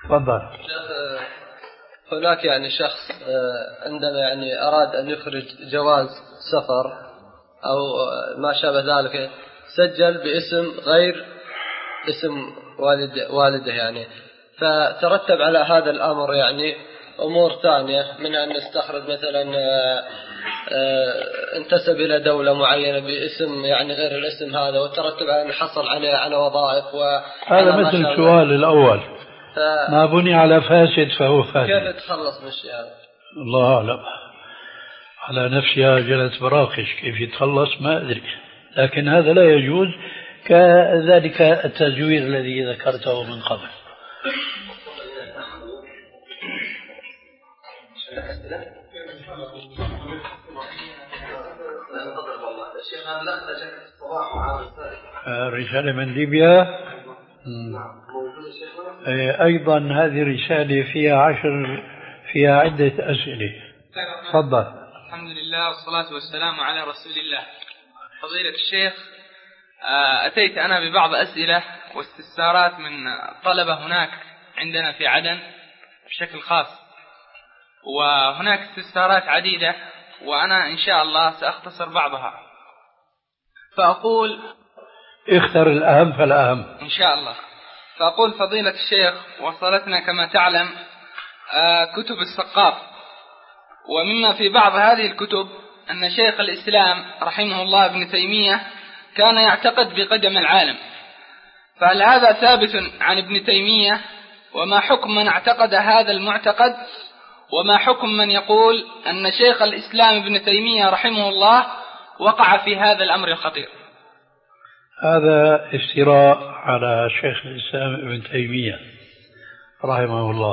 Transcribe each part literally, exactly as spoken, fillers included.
تفضل. هناك يعني شخص عندما يعني أراد أن يخرج جواز سفر أو ما شابه ذلك سجل باسم غير اسم والد والده يعني، فترتب على هذا الأمر يعني أمور ثانية، من أن يستخرج مثلا انتسب إلى دولة معينة باسم يعني غير الاسم هذا، وترتب على أن حصل عليه على وظائف. هذا مثل السؤال الأول، ف... ما بني على فاسد فهو فاسد. كيف يتخلص من الشيء هذا؟ الله أعلم، على نفسها جلت براقش، كيف يتخلص ما أدري، لكن هذا لا يجوز، كذلك التزوير الذي ذكرته من قبل. رسالة من ليبيا أيضا، هذه الرسالة فيها عشر فيها عدة أسئلة. تفضل. الحمد لله والصلاة والسلام على رسول الله. فضيلة الشيخ، أتيت أنا ببعض أسئلة واستفسارات من طلبة هناك عندنا في عدن بشكل خاص، وهناك استفسارات عديدة وأنا إن شاء الله سأختصر بعضها. فأقول اختر الأهم فالأهم إن شاء الله. فأقول فضيلة الشيخ، وصلتنا كما تعلم كتب السقاف، ومما في بعض هذه الكتب أن شيخ الإسلام رحمه الله ابن تيمية كان يعتقد بقدم العالم، فهل هذا ثابت عن ابن تيمية؟ وما حكم من اعتقد هذا المعتقد؟ وما حكم من يقول أن شيخ الإسلام ابن تيمية رحمه الله وقع في هذا الأمر الخطير؟ هذا افتراء على شيخ الإسلام ابن تيمية رحمه الله،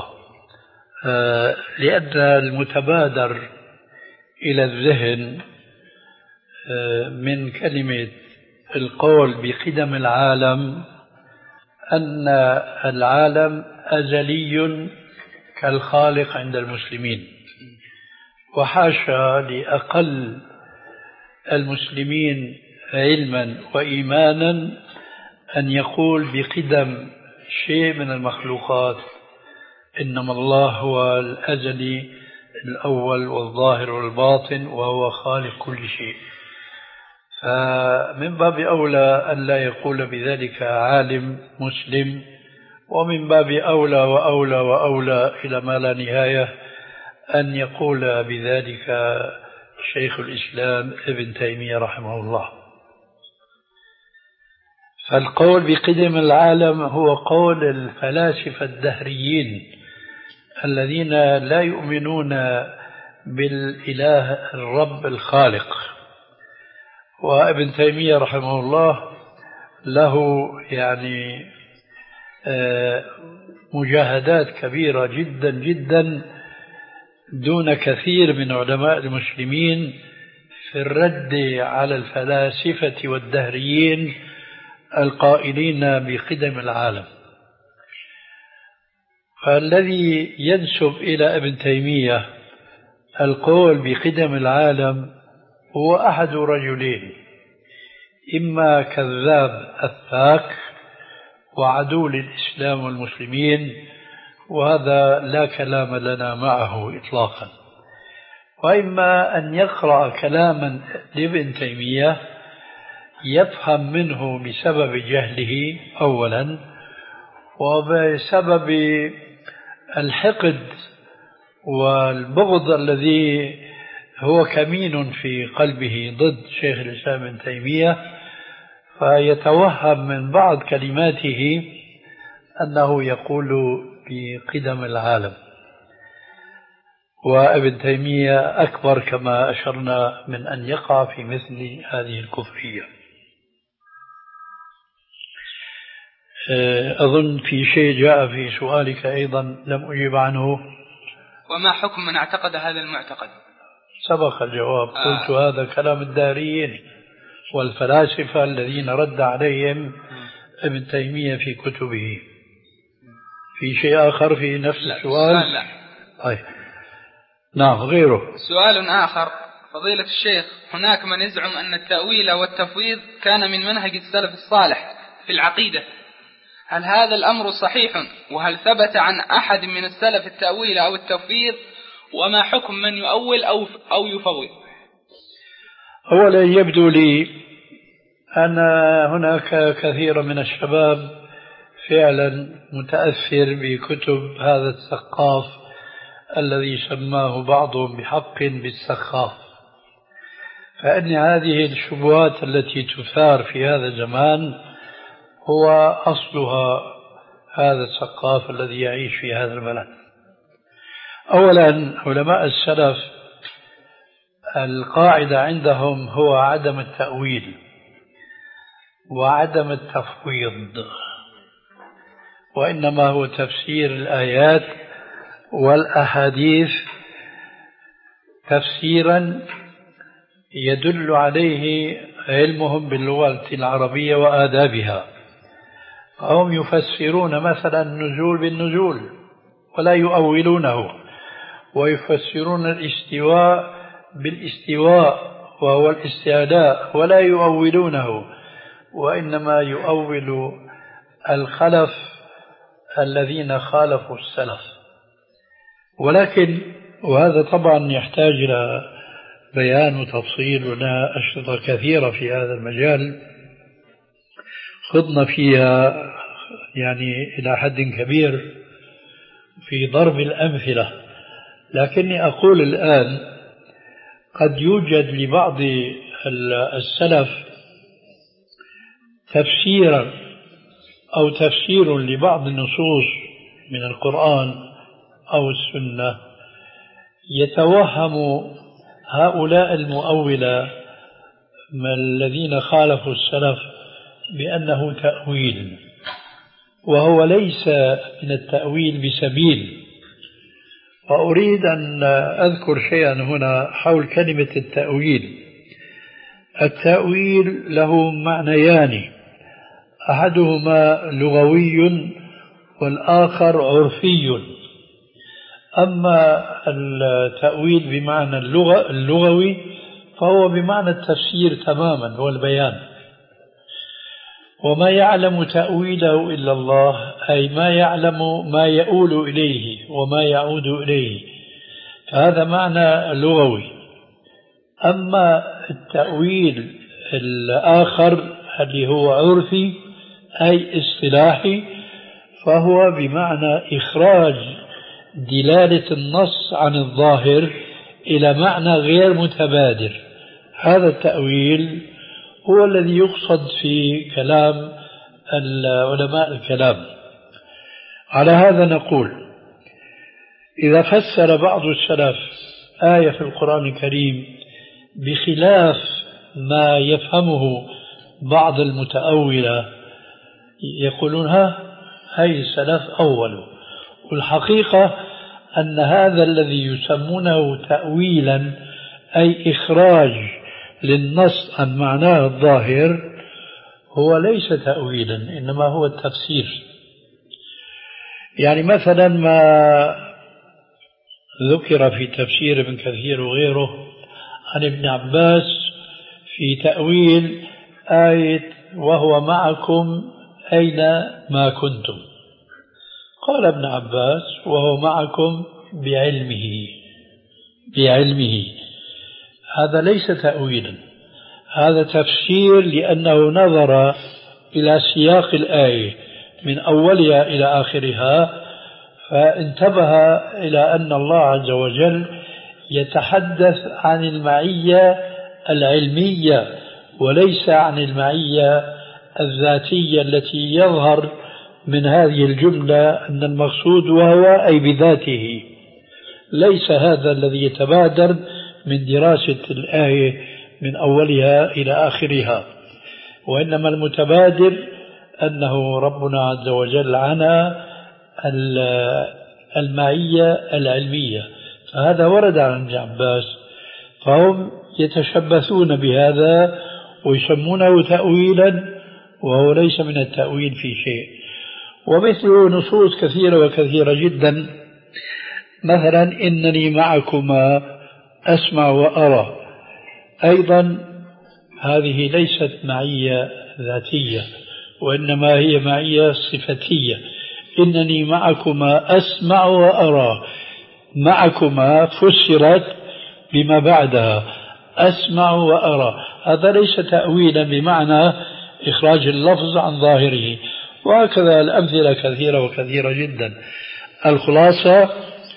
لأن المتبادر إلى الذهن من كلمة القول بقدم العالم أن العالم أزلي كالخالق عند المسلمين، وحاشا لأقل المسلمين علما وإيمانا أن يقول بقدم شيء من المخلوقات، إنما الله هو الأزلي الأول والظاهر والباطن وهو خالق كل شيء. فمن باب أولى أن لا يقول بذلك عالم مسلم، ومن باب أولى وأولى وأولى إلى ما لا نهاية أن يقول بذلك شيخ الإسلام ابن تيمية رحمه الله. فالقول بقدم العالم هو قول الفلاسفة الدهريين الذين لا يؤمنون بالإله الرب الخالق. وابن تيمية رحمه الله له يعني مجاهدات كبيرة جدا جدا دون كثير من علماء المسلمين في الرد على الفلاسفة والدهريين القائلين بقدم العالم. فالذي ينسب إلى ابن تيمية القول بقدم العالم هو أحد رجلين، إما كذاب أفاك وعدو للإسلام والمسلمين، وهذا لا كلام لنا معه إطلاقا، وإما أن يقرأ كلاما لابن تيمية يفهم منه بسبب جهله أولا، وبسبب الحقد والبغض الذي هو كمين في قلبه ضد شيخ الإسلام ابن تيمية، فيتوهم من بعض كلماته أنه يقول بقدم العالم. وابن تيمية أكبر كما أشرنا من أن يقع في مثل هذه الكفرية. أظن في شيء جاء في سؤالك أيضا لم أجيب عنه. وما حكم من اعتقد هذا المعتقد؟ سبق الجواب، قلت آه. هذا كلام الداريين والفلاسفة الذين رد عليهم ابن تيمية في كتبه. في شيء آخر في نفس لا السؤال؟ لا. طيب. نعم، غيره. سؤال آخر فضيلة الشيخ، هناك من يزعم أن التأويل والتفويض كان من منهج السلف الصالح في العقيدة، هل هذا الأمر صحيح؟ وهل ثبت عن أحد من السلف التأويل أو التفويض؟ وما حكم من يؤول أو أو يفوض؟ أولا يبدو لي أن هناك كثير من الشباب فعلا متأثر بكتب هذا الثقاف الذي سماه بعضهم بحق بالسخاف، فإن هذه الشبهات التي تثار في هذا الزمان هو أصلها هذا الثقاف الذي يعيش في هذا البلد. أولا علماء السلف القاعدة عندهم هو عدم التأويل وعدم التفويض، وإنما هو تفسير الآيات والأحاديث تفسيرا يدل عليه علمهم باللغة العربية وآدابها. فهم يفسرون مثلا النزول بالنزول ولا يؤولونه، ويفسرون الاستواء بالاستواء وهو الاستعلاء ولا يؤولونه، وإنما يؤول الخلف الذين خالفوا السلف. ولكن وهذا طبعا يحتاج إلى بيان وتفصيل، ولنا أشرطة كثيرة في هذا المجال خضنا فيها يعني إلى حد كبير في ضرب الأمثلة. لكني أقول الآن قد يوجد لبعض السلف تفسيرا أو تفسير لبعض النصوص من القرآن أو السنة يتوهم هؤلاء المؤولة من الذين خالفوا السلف بأنه تأويل، وهو ليس من التأويل بسبيل. وأريد أن أذكر شيئا هنا حول كلمة التأويل. التأويل له معنيان، أحدهما لغوي والآخر عرفي. أما التأويل بمعنى اللغة اللغوي فهو بمعنى التفسير تماما والبيان. وما يعلم تأويله إلا الله، أي ما يعلم ما يؤول إليه وما يعود إليه، فهذا معنى لغوي. أما التأويل الآخر اللي هو عرفي أي اصطلاحي، فهو بمعنى إخراج دلالة النص عن الظاهر إلى معنى غير متبادر. هذا التأويل هو الذي يقصد في كلام علماء الكلام. على هذا نقول إذا فسر بعض السلف آية في القرآن الكريم بخلاف ما يفهمه بعض المتأولة يقولون ها هاي السلف أول. والحقيقة أن هذا الذي يسمونه تأويلا أي إخراج للنص عن معناه الظاهر هو ليس تأويلا، إنما هو التفسير. يعني مثلا ما ذكر في تفسير ابن كثير وغيره عن ابن عباس في تأويل آية وهو معكم أينما كنتم، قال ابن عباس وهو معكم بعلمه بعلمه. هذا ليس تأويلا، هذا تفسير، لأنه نظر إلى سياق الآية من أولها إلى آخرها فانتبه إلى أن الله عز وجل يتحدث عن المعية العلمية وليس عن المعية الذاتية التي يظهر من هذه الجملة أن المقصود وهو أي بذاته. ليس هذا الذي يتبادر من دراسة الآية من أولها إلى آخرها، وإنما المتبادر أنه ربنا عز وجل عنى المعية العلمية. فهذا ورد عن ابن عباس، فهم يتشبثون بهذا ويسمونه تأويلا وهو ليس من التأويل في شيء. ومثله نصوص كثيرة وكثيرة جدا، مثلا إنني معكما أسمع وأرى، أيضا هذه ليست معية ذاتية وإنما هي معية صفتية. إنني معكما أسمع وأرى، معكما فسرت بما بعدها أسمع وأرى، هذا ليس تأويلا بمعنى إخراج اللفظ عن ظاهره. وهكذا الأمثلة كثيرة وكثيرة جدا. الخلاصة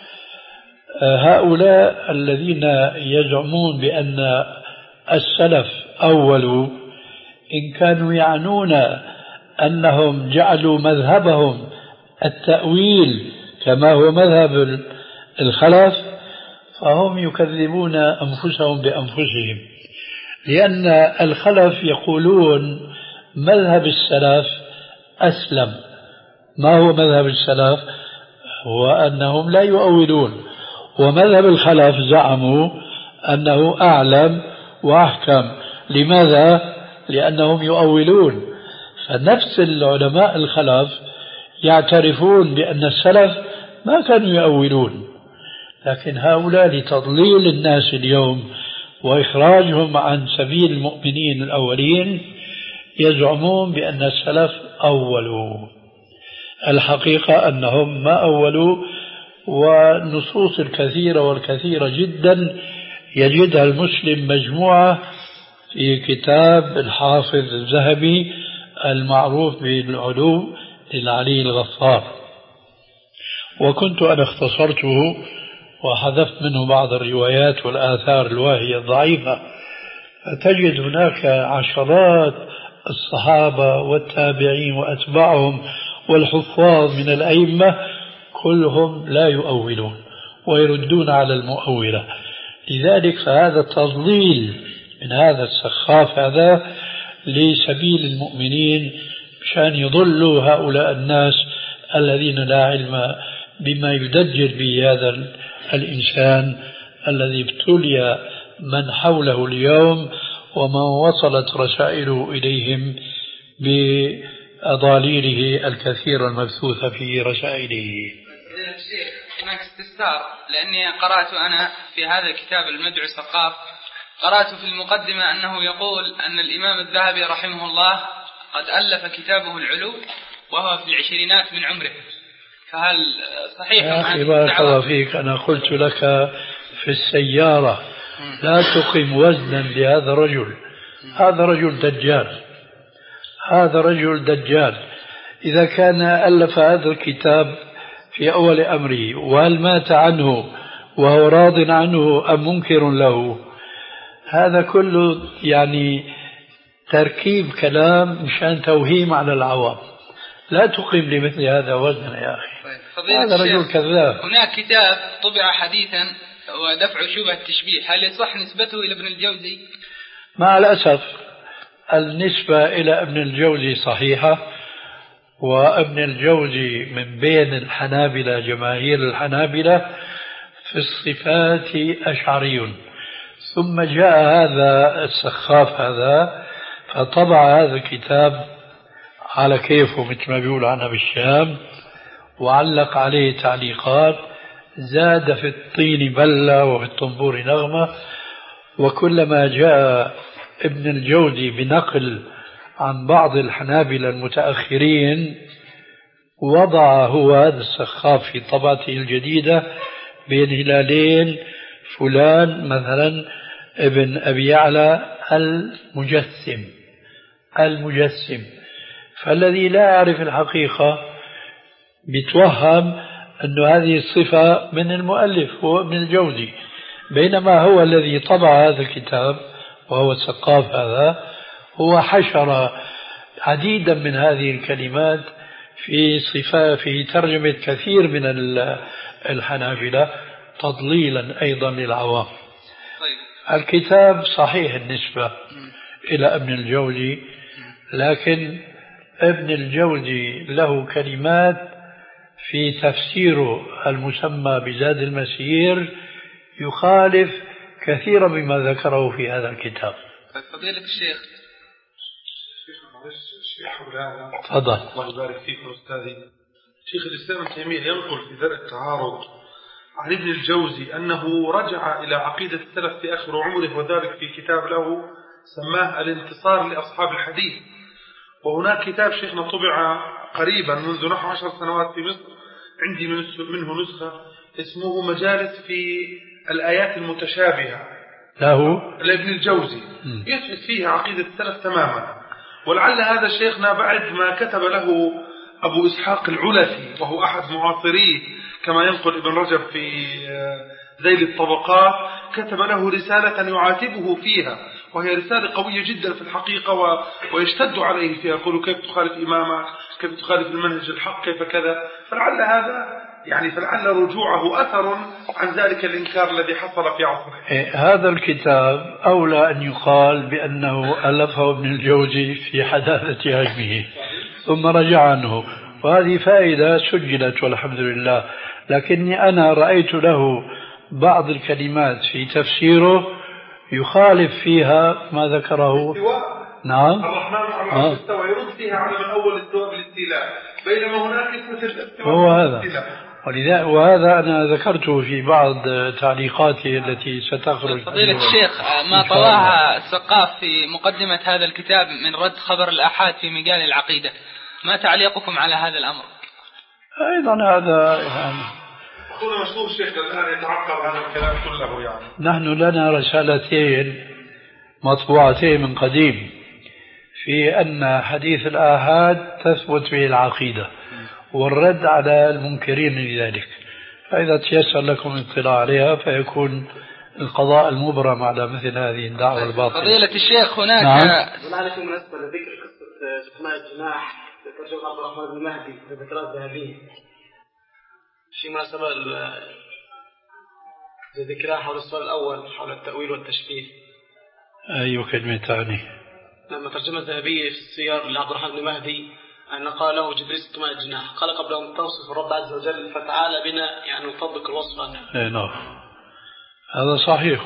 هؤلاء الذين يزعمون بأن السلف أولوا، إن كانوا يعنون أنهم جعلوا مذهبهم التأويل كما هو مذهب الخلف، فهم يكذبون أنفسهم بأنفسهم، لأن الخلف يقولون مذهب السلف أسلم. ما هو مذهب السلف؟ هو أنهم لا يؤولون، ومذهب الخلف زعموا أنه أعلم وأحكم. لماذا؟ لأنهم يؤولون. فنفس العلماء الخلف يعترفون بأن السلف ما كانوا يؤولون، لكن هؤلاء لتضليل الناس اليوم وإخراجهم عن سبيل المؤمنين الأولين يزعمون بأن السلف أولوا. الحقيقة أنهم ما أولوا، والنصوص الكثيرة والكثيرة جدا يجدها المسلم مجموعة في كتاب الحافظ الذهبي المعروف بالعلو للعلي الغفار، وكنت أنا اختصرته وحذفت منه بعض الروايات والآثار الواهية الضعيفة، فتجد هناك عشرات الصحابة والتابعين وأتباعهم والحفاظ من الأئمة كلهم لا يؤولون ويردون على المؤولة. لذلك فهذا تضليل من هذا السخاف هذا لسبيل المؤمنين مشان يضلوا هؤلاء الناس الذين لا علم بما يدجر به هذا الإنسان الذي ابتلي من حوله اليوم ومن وصلت رسائله إليهم بأضاليله الكثيرة المبثوثة في رسائله. الشيخ هناك استفسار، لأني قرأت أنا في هذا الكتاب المدعو الثقاف، قرأت في المقدمة أنه يقول أن الإمام الذهبي رحمه الله قد ألف كتابه العلو وهو في العشرينات من عمره، فهل صحيح؟ يا أخي بارك الله فيك، أنا قلت لك في السيارة لا تقم وزنا لهذا الرجل، هذا رجل دجال، هذا رجل دجال. إذا كان ألف هذا الكتاب في أول أمره وهل مات عنه وهو راض عنه أم منكر له، هذا كله يعني تركيب كلام مشان توهيم على العوام. لا تقيم لمثل هذا وزنا يا أخي، هذا رجل كذاب. هناك كتاب طبع حديثا ودفع شبهة التشبيه، هل يصح نسبته إلى ابن الجوزي؟ مع الأسف النسبة إلى ابن الجوزي صحيحة، وابن الجوزي من بين الحنابلة جماهير الحنابلة في الصفات أشعري، ثم جاء هذا السخاف هذا فطبع هذا الكتاب على كيفه مثل ما بيقول عنها بالشام، وعلق عليه تعليقات، زاد في الطين بلة وفي الطنبور نغمة. وكلما جاء ابن الجوزي بنقل عن بعض الحنابلة المتأخرين وضع هو هذا السخاف في طبعته الجديدة بين هلالين فلان مثلا ابن أبي يعلى المجسم المجسم فالذي لا يعرف الحقيقة بيتوهم أن هذه الصفة من المؤلف هو ابن الجوزي، بينما هو الذي طبع هذا الكتاب وهو السقاف هذا هو حشر عديدا من هذه الكلمات في صفة في ترجمة كثير من الحنابلة تضليلا أيضا للعوام. الكتاب صحيح النسبة إلى ابن الجوزي، لكن ابن الجوزي له كلمات في تفسيره المسمى بزاد المسير يخالف كثيرا مما ذكره في هذا الكتاب. فضيلة الشيخ تفضل. الله يبارك فيكم أستاذي. شيخ الإسلام ابن تيمية ينقل في درء التعارض عن ابن الجوزي أنه رجع إلى عقيدة السلف في آخر عمره، وذلك في كتاب له سماه الانتصار لأصحاب الحديث، وهناك كتاب شيخنا طبع قريبا منذ نحو عشر سنوات في مصر، عندي منه نسخة، اسمه مجالس في الآيات المتشابهة له لابن الجوزي، يثبت فيها عقيدة السلف تماما. ولعل هذا شيخنا بعد ما كتب له أبو إسحاق العلفي وهو أحد معاصريه كما ينقل ابن رجب في ذيل الطبقات، كتب له رسالة يعاتبه فيها، وهي رسالة قوية جدا في الحقيقة، ويشتد عليه فيها، يقول كيف تخالف إمامك، كيف تخالف المنهج الحق، كيف كذا. فلعل هذا يعني فلعل رجوعه أثر عن ذلك الإنكار الذي حصل في عصره. هذا الكتاب أولى أن يقال بأنه ألفه ابن الجوزي في حداثة هجمه ثم رجع عنه، وهذه فائدة سجلت والحمد لله. لكني أنا رأيت له بعض الكلمات في تفسيره يخالف فيها ما ذكره. نعم، الرحمن على العرش استوى، يرد فيها على من أول استواء بالاستيلاء، بينما هناك اسمة الاستواء هو هذا. وهذا أنا ذكرته في بعض تعليقاتي التي ستخرج. فضيلة الشيخ، ما طواها السقاف في مقدمة هذا الكتاب من رد خبر الآحاد في مجال العقيدة، ما تعليقكم على هذا الأمر؟ أيضا هذا يعني أخونا مشهور شيخ الآن يتعقب هذا الكلام كله. يعني نحن لنا رسالتين مطبوعتين من قديم في أن حديث الآحاد تثبت به العقيدة والرد على المنكرين لذلك، فإذا تيسر لكم الاطلاع عليها فيكون القضاء المبرم على مثل هذه الدعوة الباطلة. فضيلة الشيخ، هناك نعم. عليكم مناسبة لذكر قصة سقماء الجناح ذكر شيخ عبد الرحمن بن مهدي في ذكرات ذهبية، في مناسبة لذكرها حول السؤال الأول حول التأويل والتشبيه. أي كلمة تعني؟ لما ترجمة ذهبية في السير لعبد الرحمن بن مهدي أن قال له جبريل سقماء الجناح، قال قبل أن توصف الرب عز وجل فتعالى بنا يعني نطبق الوصف عنه. اي نعم، هذا صحيح.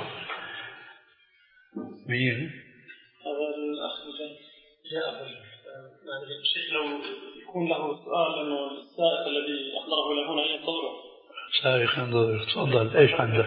مين؟ هذا الأخ جاء الشيخ لو يكون له سؤال أنه السائق الذي أحضره إلى هنا ينتظره. سائق ينتظر، تفضل. إيش عندك؟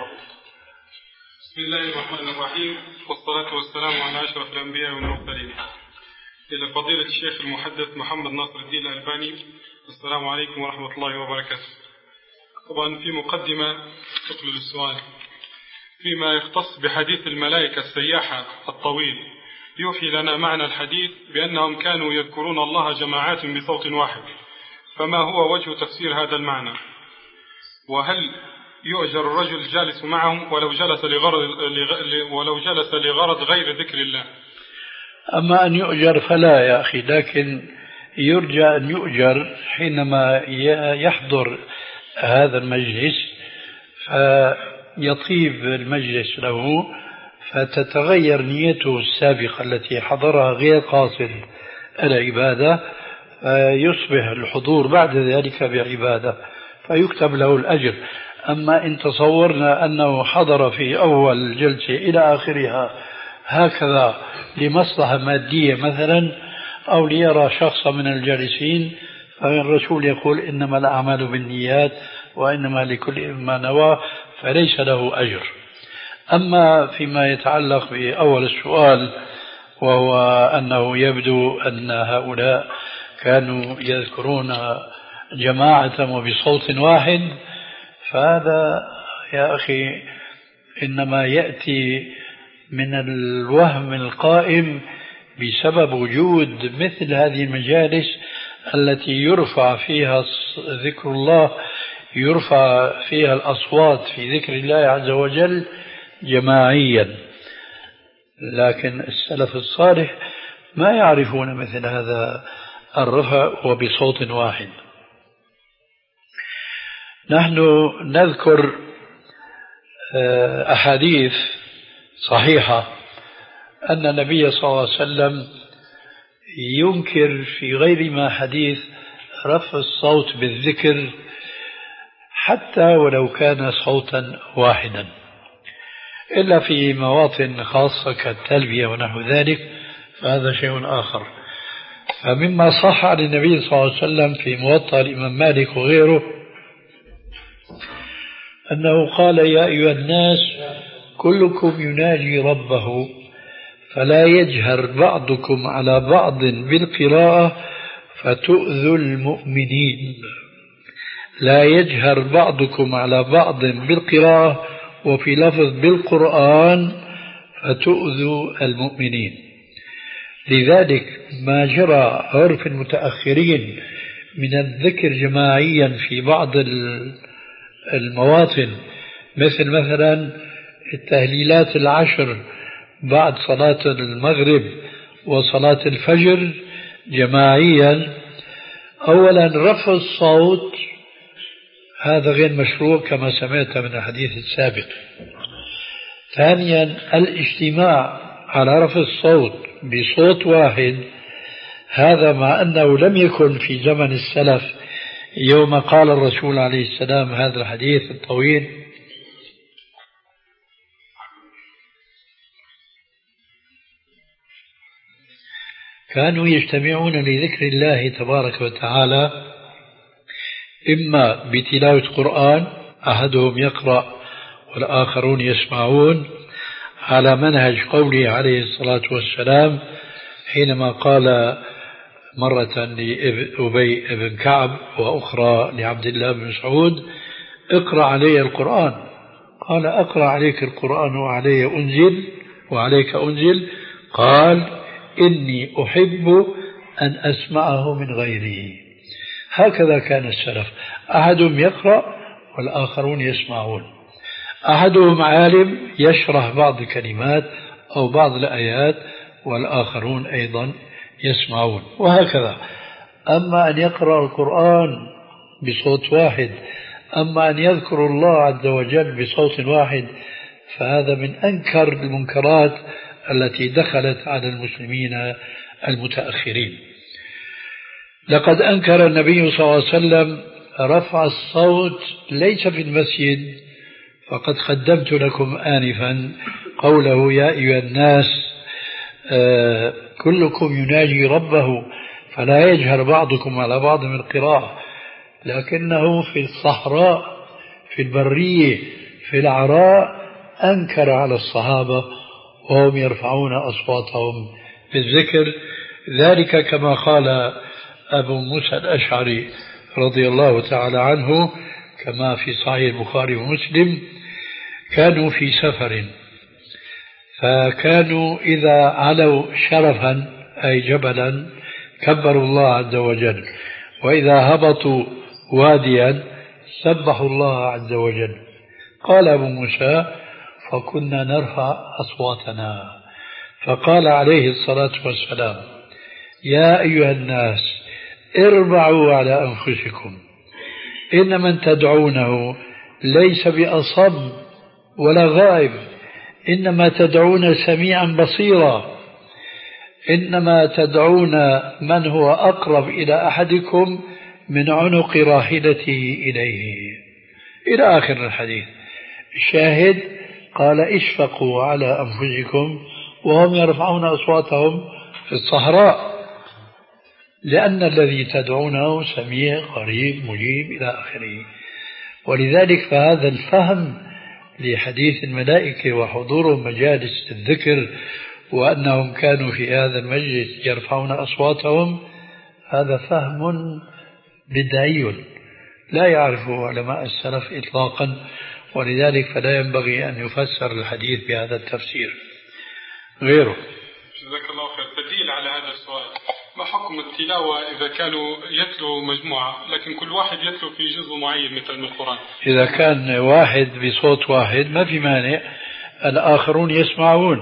بسم الله الرحمن الرحيم، والصلاة والسلام على أشرف الأنبياء والمرسلين. إلى فضيلة الشيخ المحدث محمد ناصر الدين الألباني، السلام عليكم ورحمة الله وبركاته. طبعا في مقدمة تقبل السؤال فيما يختص بحديث الملائكة السياحة الطويل، يوحي لنا معنى الحديث بأنهم كانوا يذكرون الله جماعات بصوت واحد، فما هو وجه تفسير هذا المعنى؟ وهل يؤجر الرجل جالس معهم ولو جلس لغرض ولو جلس لغرض غير ذكر الله؟ أما أن يؤجر فلا يا أخي، لكن يرجى أن يؤجر حينما يحضر هذا المجلس فيطيب المجلس له، فتتغير نيته السابقة التي حضرها غير قاصد العبادة، فيصبح الحضور بعد ذلك بعبادة فيكتب له الأجر. أما إن تصورنا أنه حضر في أول جلسة إلى آخرها هكذا لمصلحة مادية مثلا أو ليرى شخصا من الجالسين، فالرسول يقول إنما الأعمال بالنيات وإنما لكل ما نوى، فليس له أجر. أما فيما يتعلق بأول السؤال وهو أنه يبدو أن هؤلاء كانوا يذكرون جماعة وبصوت واحد، فهذا يا أخي إنما يأتي من الوهم القائم بسبب وجود مثل هذه المجالس التي يرفع فيها ذكر الله، يرفع فيها الأصوات في ذكر الله عز وجل جماعيا. لكن السلف الصالح ما يعرفون مثل هذا الرفع وبصوت واحد. نحن نذكر أحاديث صحيحة أن النبي صلى الله عليه وسلم ينكر في غير ما حديث رفع الصوت بالذكر حتى ولو كان صوتا واحدا، إلا في مواطن خاصة كالتلبية ونحو ذلك، فهذا شيء آخر. فمما صح عن النبي صلى الله عليه وسلم في موطأ الإمام مالك وغيره أنه قال: يا أيها الناس كلكم يناجي ربه فلا يجهر بعضكم على بعض بالقراءة فتؤذوا المؤمنين. لا يجهر بعضكم على بعض بالقراءة، وفي لفظ بالقرآن فتؤذوا المؤمنين. لذلك ما جرى عرف المتأخرين من الذكر جماعيا في بعض المواطن، مثل مثلا التهليلات العشر بعد صلاة المغرب وصلاة الفجر جماعيا، أولا رفع الصوت هذا غير مشروع كما سمعت من الحديث السابق. ثانيا الاجتماع على رفع الصوت بصوت واحد، هذا مع أنه لم يكن في زمن السلف يوم قال الرسول عليه السلام هذا الحديث الطويل: كانوا يجتمعون لذكر الله تبارك وتعالى إما بتلاوة قرآن أحدهم يقرأ والآخرون يسمعون، على منهج قوله عليه الصلاة والسلام حينما قال مرة لأبي بن كعب وأخرى لعبد الله بن مسعود: اقرأ علي القرآن. قال: أقرأ عليك القرآن وعلي أنزل وعليك أنزل؟ قال: إني أحب أن أسمعه من غيره. هكذا كان السلف، أحدهم يقرأ والآخرون يسمعون، أحدهم عالم يشرح بعض الكلمات أو بعض الآيات والآخرون أيضا يسمعون، وهكذا. أما أن يقرأ القرآن بصوت واحد، أما أن يذكر الله عز وجل بصوت واحد، فهذا من أنكر المنكرات التي دخلت على المسلمين المتأخرين. لقد أنكر النبي صلى الله عليه وسلم رفع الصوت ليس في المسجد، فقد قدمت لكم آنفا قوله: يا أيها الناس آه كلكم يناجي ربه فلا يجهر بعضكم على بعض من القراءة. لكنه في الصحراء، في البرية، في العراء أنكر على الصحابة وهم يرفعون أصواتهم بالذكر. ذلك كما قال أبو موسى الأشعري رضي الله تعالى عنه كما في صحيح البخاري ومسلم: كانوا في سفر، فكانوا إذا علوا شرفا أي جبلا كبروا الله عز وجل، وإذا هبطوا واديا سبحوا الله عز وجل. قال أبو موسى: فكنا نرفع أصواتنا، فقال عليه الصلاة والسلام: يا أيها الناس اربعوا على أنفسكم، إن من تدعونه ليس بأصم ولا غائب، إنما تدعون سميعا بصيرا، إنما تدعون من هو أقرب إلى أحدكم من عنق راحلته إليه، إلى آخر الحديث. الشاهد قال: اشفقوا على أنفسكم وهم يرفعون أصواتهم في الصحراء، لأن الذي تدعونه سميع قريب مجيب إلى آخره. ولذلك فهذا الفهم لحديث الملائكة وحضورهم مجالس الذكر وأنهم كانوا في هذا المجلس يرفعون أصواتهم، هذا فهم بدعي لا يعرفه علماء السلف إطلاقا، ولذلك فلا ينبغي أن يفسر الحديث بهذا التفسير غيره. جزاك الله خير. بديل على هذا السؤال: ما حكم التلاوة إذا كانوا يتلو مجموعة لكن كل واحد يتلو في جزء معين مثل من القرآن؟ إذا كان واحد بصوت واحد ما في مانع، الآخرون يسمعون،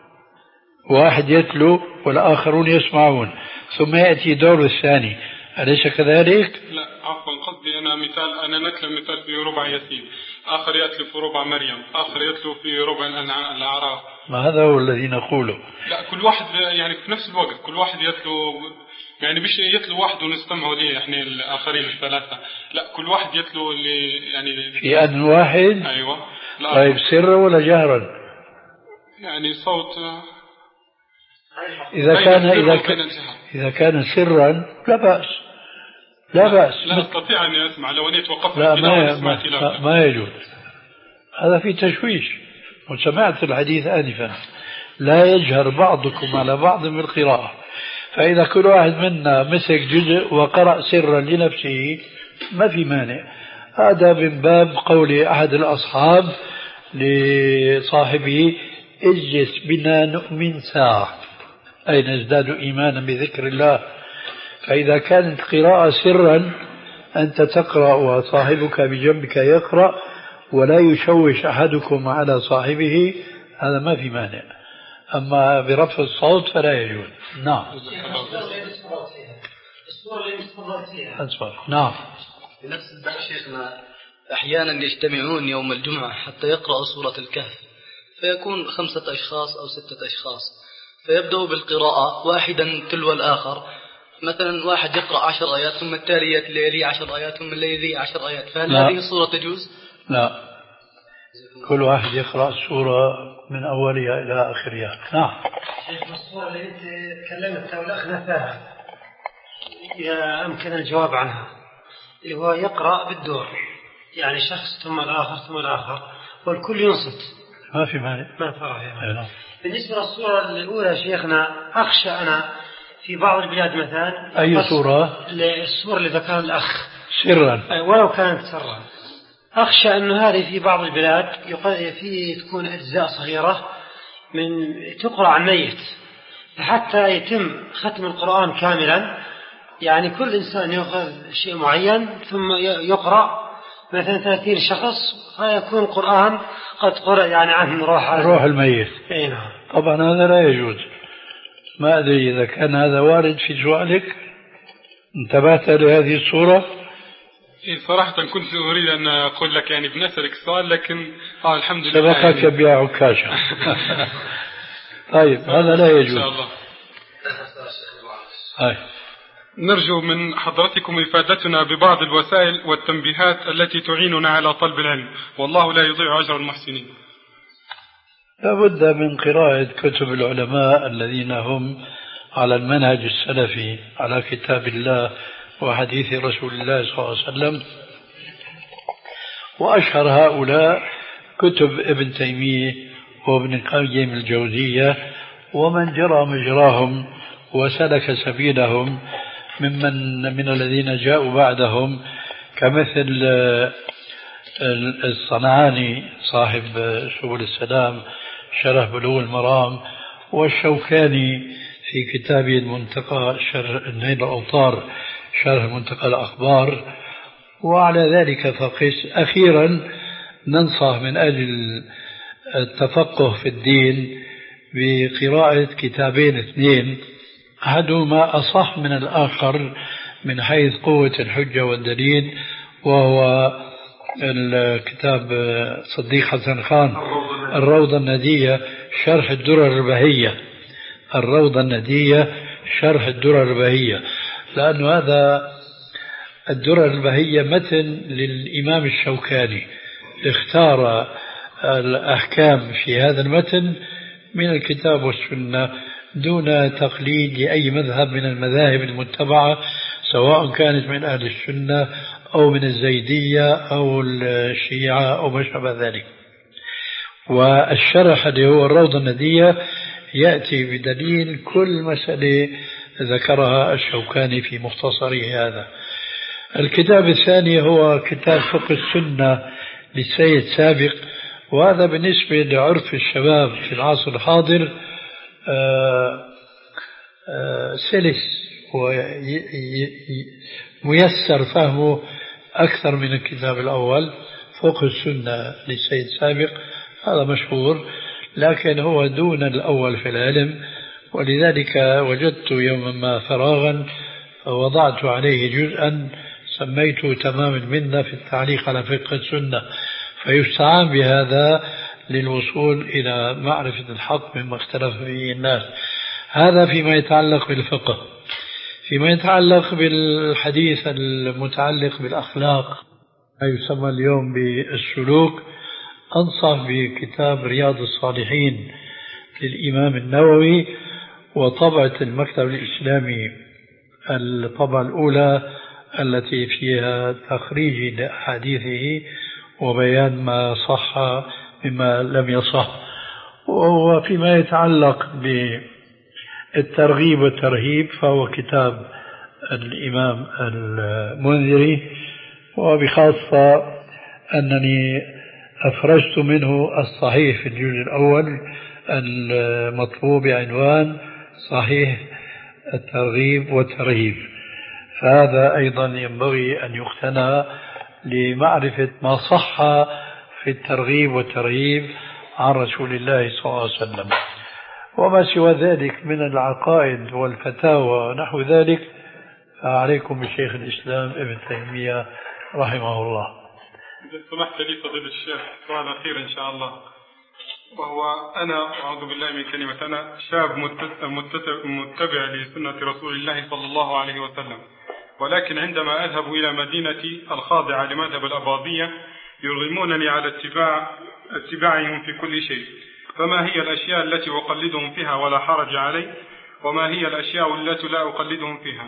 واحد يتلو والآخرون يسمعون، ثم يأتي دور الثاني، أليس كذلك؟ لا عفوا، قصدي أنا مثال، أنا نتلو مثال في ربع ياسين، آخر يتلو في ربع مريم، آخر يتلو في ربع الأعراف. ما هذا هو الذي نقوله. لا كل واحد يعني في نفس الوقت، كل واحد يتلو، يعني مش يتلو واحد ونستمعوا ليه احنا الآخرين الثلاثة، لا كل واحد يتلو اللي يعني في أذن واحد. أيوة. طيب سرا ولا جهرا؟ يعني صوت. إذا كان إذا كان إذا كان سرا لا بأس، لا بأس. لا أستطيع أن أسمع لو أني توقفت. لا ما ما, ما يجوز، هذا في تشويش. وسمعت الحديث آنفا لا يجهر بعضكم على بعض بالقراءة. فإذا كل واحد منا مسك جزء وقرأ سرا لنفسه ما في مانع. هذا من باب قول أحد الأصحاب لصاحبه اجلس بنا نؤمن ساعة، أي نزداد إيمانا بذكر الله. فإذا كانت قراءة سرا أنت تقرأ وصاحبك بجنبك يقرأ ولا يشوش أحدكم على صاحبه، هذا ما في مانع. أما برفع الصوت فلا يجوز. نعم. أصفر. نعم. بنفس الباب شيخنا أحيانا يجتمعون يوم الجمعة حتى يقرأوا سورة الكهف، فيكون خمسة أشخاص أو ستة أشخاص، فيبدأوا بالقراءة واحدا تلو الآخر. مثلا واحد يقرأ عشر آيات ثم التالي يلي عشر آيات ثم اللي يلي عشر آيات، فهل هذه الصورة تجوز؟ لا، كل واحد يقرأ السورة من أولها إلى آخرها. نعم. الصورة اللي أنت تكلمت والأخ نفاها إذا أمكن الجواب عنها، اللي هو يقرأ بالدور، يعني شخص ثم الآخر ثم الآخر والكل ينصت، ما في مانع. ما فرح يعني. بالنسبة للصورة الأولى شيخنا، أخشى أنا في بعض البلاد مثلا. أي صورة؟ الصورة اللي ذكرها الأخ سرا ولو كانت سرا، أخشى أنه هذه في بعض البلاد في تكون أجزاء صغيرة من تقرأ عن ميت حتى يتم ختم القرآن كاملا، يعني كل إنسان يأخذ شيء معين ثم يقرأ مثلا ثلاثين شخص فيكون القرآن قد قرأ يعني عن روح روح الميت. طبعا هذا لا يجوز. ما أدري إذا كان هذا وارد في سؤالك، انتبهت لهذه الصورة؟ إيه صراحة كنت أريد أن أقول لك يعني بنسألك السؤال، لكن آه الحمد لله سبقك يعني بيع عكاشة. طيب هذا لا يجوز إن شاء الله. هاي. نرجو من حضرتكم إفادتنا ببعض الوسائل والتنبيهات التي تعيننا على طلب العلم، والله لا يضيع أجر المحسنين. لابد من قراءة كتب العلماء الذين هم على المنهج السلفي على كتاب الله وحديث رسول الله صلى الله عليه وسلم. وأشهر هؤلاء كتب ابن تيمية وابن القيم الجوزية ومن جرى مجراهم وسلك سبيلهم ممن من الذين جاءوا بعدهم، كمثل الصنعاني صاحب سبل السلام شرح بلوغ المرام، والشوكاني في كتابه المنتقى شرح نيل الأوطار شرح منتقى الأخبار. وعلى ذلك فقس. أخيرا ننصح من أجل التفقه في الدين بقراءة كتابين اثنين، أحدهما أصح من الآخر من حيث قوة الحجة والدليل، وهو الكتاب صديق حسن خان الروضة الندية شرح الدرر البهية. الروضة الندية شرح الدرر البهية، لأن هذا الدرر البهية متن للإمام الشوكاني، اختار الأحكام في هذا المتن من الكتاب والسنة دون تقليد لأي مذهب من المذاهب المتبعة، سواء كانت من أهل السنة أو من الزيدية أو الشيعة أو ما شابه ذلك. والشرح اللي هو الروضة الندية يأتي بدليل كل مسألة ذكرها الشوكاني في مختصره هذا. الكتاب الثاني هو كتاب فقه السنة للسيد سابق، وهذا بالنسبة لعرف الشباب في العصر الحاضر آآ آآ سلس وميسر فهمه أكثر من الكتاب الأول. فقه السنة للسيد سابق هذا مشهور، لكن هو دون الأول في العلم، ولذلك وجدت يوما ما فراغا فوضعت عليه جزءا سميته تمام المنة في التعليق على فقه السنة، فيستعان بهذا للوصول إلى معرفة الحق مما اختلف فيه الناس. هذا فيما يتعلق بالفقه. فيما يتعلق بالحديث المتعلق بالأخلاق ما يسمى اليوم بالسلوك، أنصح بكتاب رياض الصالحين للإمام النووي وطبعة المكتب الإسلامي الطبعة الأولى التي فيها تخريج لأحاديثه وبيان ما صح مما لم يصح. وفيما يتعلق بالترغيب والترهيب فهو كتاب الإمام المنذري، وبخاصة أنني أفرجت منه الصحيح في الجزء الأول المطلوب بعنوان صحيح الترغيب والترهيب، فهذا أيضا ينبغي أن يقتنى لمعرفة ما صح في الترغيب والترهيب عن رسول الله صلى الله عليه وسلم. وما سوى ذلك من العقائد والفتاوى نحو ذلك فعليكم بشيخ الإسلام ابن تيمية رحمه الله. إذا سمحت لي فضيلة الشيخ سؤال أخير إن شاء الله، وهو أنا أعوذ بالله من كلمة أنا شاب متبع لسنة رسول الله صلى الله عليه وسلم، ولكن عندما أذهب إلى مدينتي الخاضعة لمذهب الأباضية يرغمونني على اتباع اتباعهم في كل شيء، فما هي الأشياء التي أقلدهم فيها ولا حرج علي، وما هي الأشياء التي لا أقلدهم فيها؟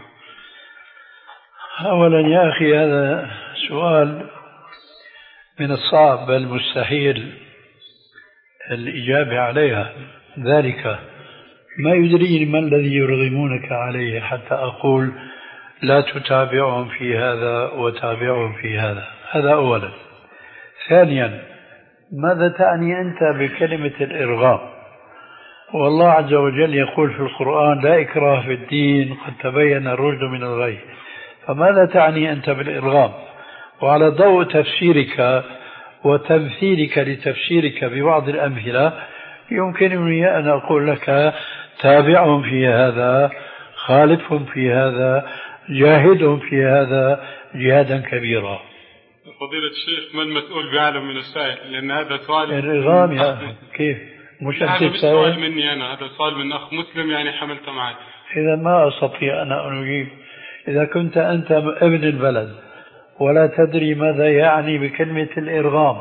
أولا يا أخي هذا سؤال من الصعب بل مستحيل الإجابة عليها، ذلك ما يدريني ما الذي يرغمونك عليه حتى أقول لا تتابعهم في هذا وتابعهم في هذا. هذا أولا. ثانيا ماذا تعني أنت بكلمة الإرغام؟ والله عز وجل يقول في القرآن لا إكراه في الدين قد تبين الرشد من الغي، فماذا تعني أنت بالإرغام؟ وعلى ضوء تفسيرك وتمثيلك لتفسيرك ببعض الأمثلة يمكنني أن أقول لك تابعهم في هذا، خالفهم في هذا، جاهدهم في هذا جهادا كبيرا. فضيلة الشيخ ما المسؤول بعالم من السائل؟ لأن هذا سؤال الإرغام يا كيف مش هذا مش سؤال مني أنا، هذا سؤال من أخ مسلم يعني حملته معي. إذا ما أستطيع أنا أن أجيب. إذا كنت أنت ابن البلد ولا تدري ماذا يعني بكلمة الإرغام،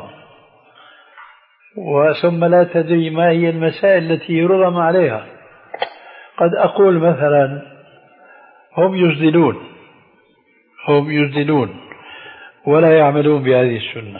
وثم لا تدري ما هي المسائل التي يرغم عليها، قد أقول مثلا هم يجدلون هم يجدلون ولا يعملون بهذه السنة،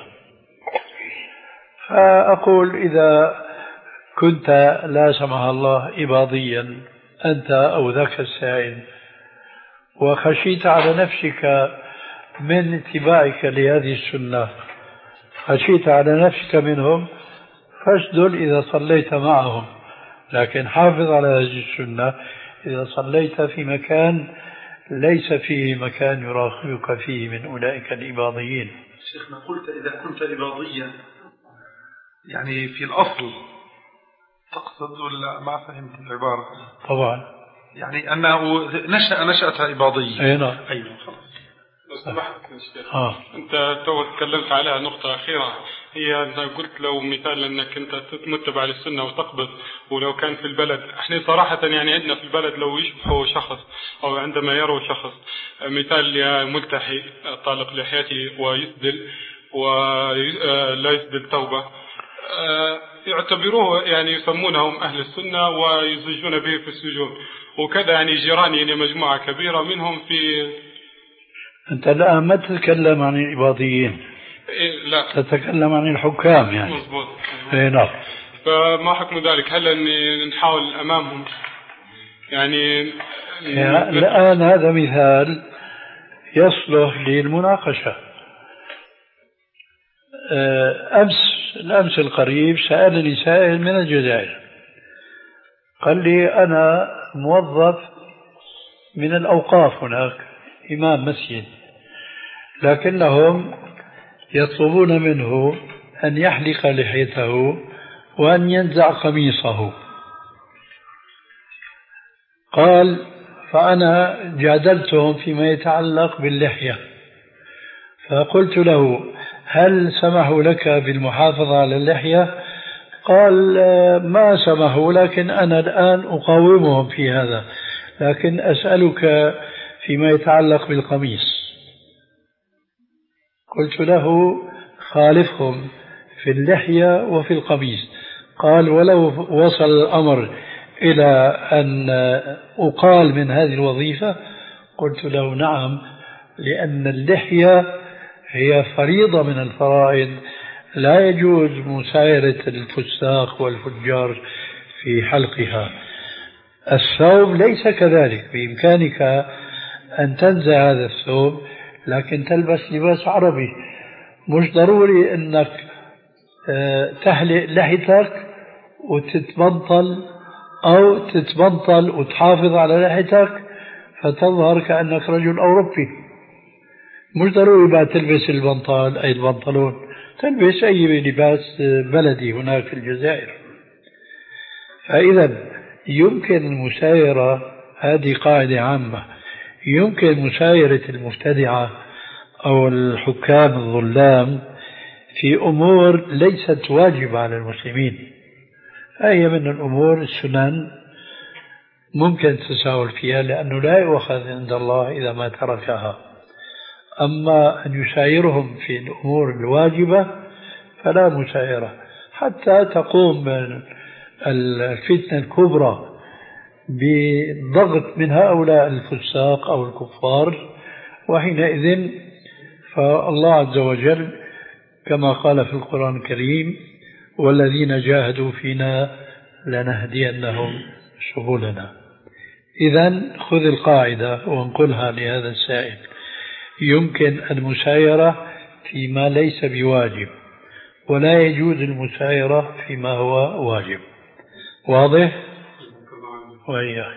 فأقول إذا كنت لا سمح الله إباضيا أنت أو ذاك السائل وخشيت على نفسك من اتباعك لهذه السنة، خشيت على نفسك منهم فاسدل إذا صليت معهم، لكن حافظ على هذه السنة إذا صليت في مكان ليس فيه مكان يراقبك فيه من أولئك الإباضيين. شيخنا قلت إذا كنت إباضيا يعني في الأصل تقصد ولا ما فهمت العبارة؟ طبعا يعني أنه نشأ نشأة إباضية. أي نعم. أيوة خلاص. لو سمحت شيخ آه. أنت تو تكلمت عليها نقطة أخيرة، هي أنت قلت لو مثال أنك أنت متبع للسنة وتقبض، ولو كان في البلد احنا صراحة يعني عندنا في البلد لو يشبهوا شخص أو عندما يروا شخص مثال ملتحي طالق لحيته ويسدل ولا يسدل توبة يعتبروه يعني يسمونهم أهل السنة ويزجون به في السجون وكذا، يعني جيراني يعني مجموعة كبيرة منهم في. أنت الآن ما تتكلم عن الإباضيين، إيه لا تتكلم عن الحكام يعني. مضبوط. إيه نعم. فما حكم ذلك؟ هل أن نحاول أمامهم يعني الآن هذا مثال يصلح للمناقشة. أمس الأمس القريب سألني سائل من الجزائر قال لي أنا موظف من الأوقاف هناك إمام مسجد، لكنهم يطلبون منه أن يحلق لحيته وأن ينزع قميصه. قال فأنا جادلتهم فيما يتعلق باللحية، فقلت له هل سمحوا لك بالمحافظة على اللحية؟ قال ما سمحوا، لكن أنا الآن أقاومهم في هذا، لكن أسألك فيما يتعلق بالقميص. قلت له خالفهم في اللحية وفي القميص. قال ولو وصل الأمر إلى أن أقال من هذه الوظيفة؟ قلت له نعم، لأن اللحية هي فريضة من الفرائض لا يجوز مسايرة الفساق والفجار في حلقها. الثوب ليس كذلك، بإمكانك أن تنزع هذا الثوب لكن تلبس لباس عربي. مش ضروري أنك تحلق لحيتك وتتبنطل أو تتبنطل وتحافظ على لحيتك فتظهر كأنك رجل أوروبي. مش ضروري بقى تلبس البنطال أي البنطلون، تلبس أي لباس بلدي هناك في الجزائر. فإذا يمكن المسايرة، هذه قاعدة عامة، يمكن مسايرة المبتدعة أو الحكام الظلام في أمور ليست واجبة على المسلمين، هي من الأمور السنن ممكن التساهل فيها لأنه لا يؤخذ عند الله إذا ما تركها. أما أن يسايرهم في الأمور الواجبة فلا مسايرة حتى تقوم الفتنة الكبرى بضغط من هؤلاء الفساق أو الكفار، وحينئذ فالله عز وجل كما قال في القرآن الكريم والذين جاهدوا فينا لنهدينهم سبلنا. إذن خذ القاعدة وانقلها لهذا السائل، يمكن المسايرة فيما ليس بواجب ولا يجوز المسايرة فيما هو واجب. واضح؟ وإياك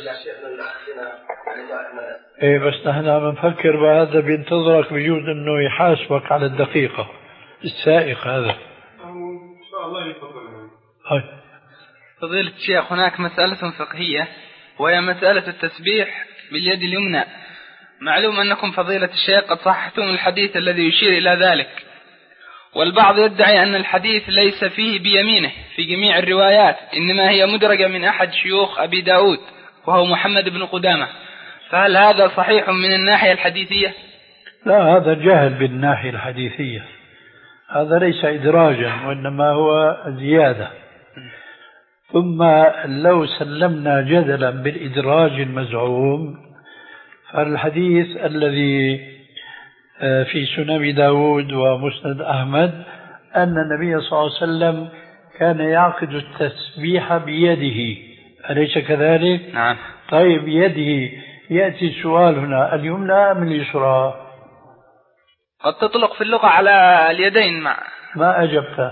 إيه، بس نحن عم نفكر بهذا بينتظرك، بيجوز إنه يحاسبك على الدقيقة السائق هذا. إن شاء الله يفضل. هاي فضيلة الشيخ، هناك مسألة فقهية وهي مسألة التسبيح باليد اليمنى. معلوم أنكم فضيلة الشيخ قد صححتم الحديث الذي يشير إلى ذلك، والبعض يدعي أن الحديث ليس فيه بيمينه في جميع الروايات، إنما هي مدرجة من أحد شيوخ أبي داود وهو محمد بن قدامة، فهل هذا صحيح من الناحية الحديثية؟ لا، هذا جهل بالناحية الحديثية، هذا ليس إدراجا وإنما هو زيادة. ثم لو سلمنا جدلا بالإدراج المزعوم، فالحديث الذي في سنن داود ومسند أحمد أن النبي صلى الله عليه وسلم كان يعقد التسبيح بيده، أليس كذلك؟ نعم. طيب يده، يأتي السؤال هنا اليمنى أم اليسرى؟ قد تطلق في اللغة على اليدين. مع ما أجبت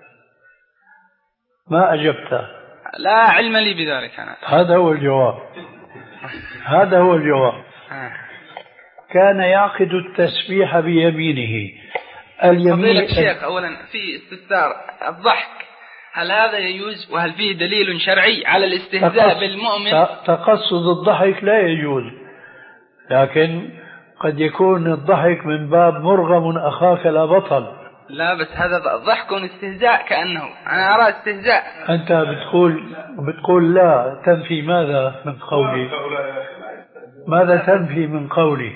ما أجبت لا علم لي بذلك أنا. هذا هو الجواب هذا هو الجواب. كان يعقد التسبيح بيمينه. اليمين. فضيلة الشيخ، أولا في استفسار الضحك، هل هذا يجوز وهل فيه دليل شرعي على الاستهزاء بالمؤمن؟ تقصد الضحك لا يجوز، لكن قد يكون الضحك من باب مرغم أخاك لا بطل. لا بس هذا ضحك استهزاء، كأنه أنا أرى استهزاء. أنت بتقول بتقول لا تنفي ماذا من قولي؟ ماذا تنفي من قولي؟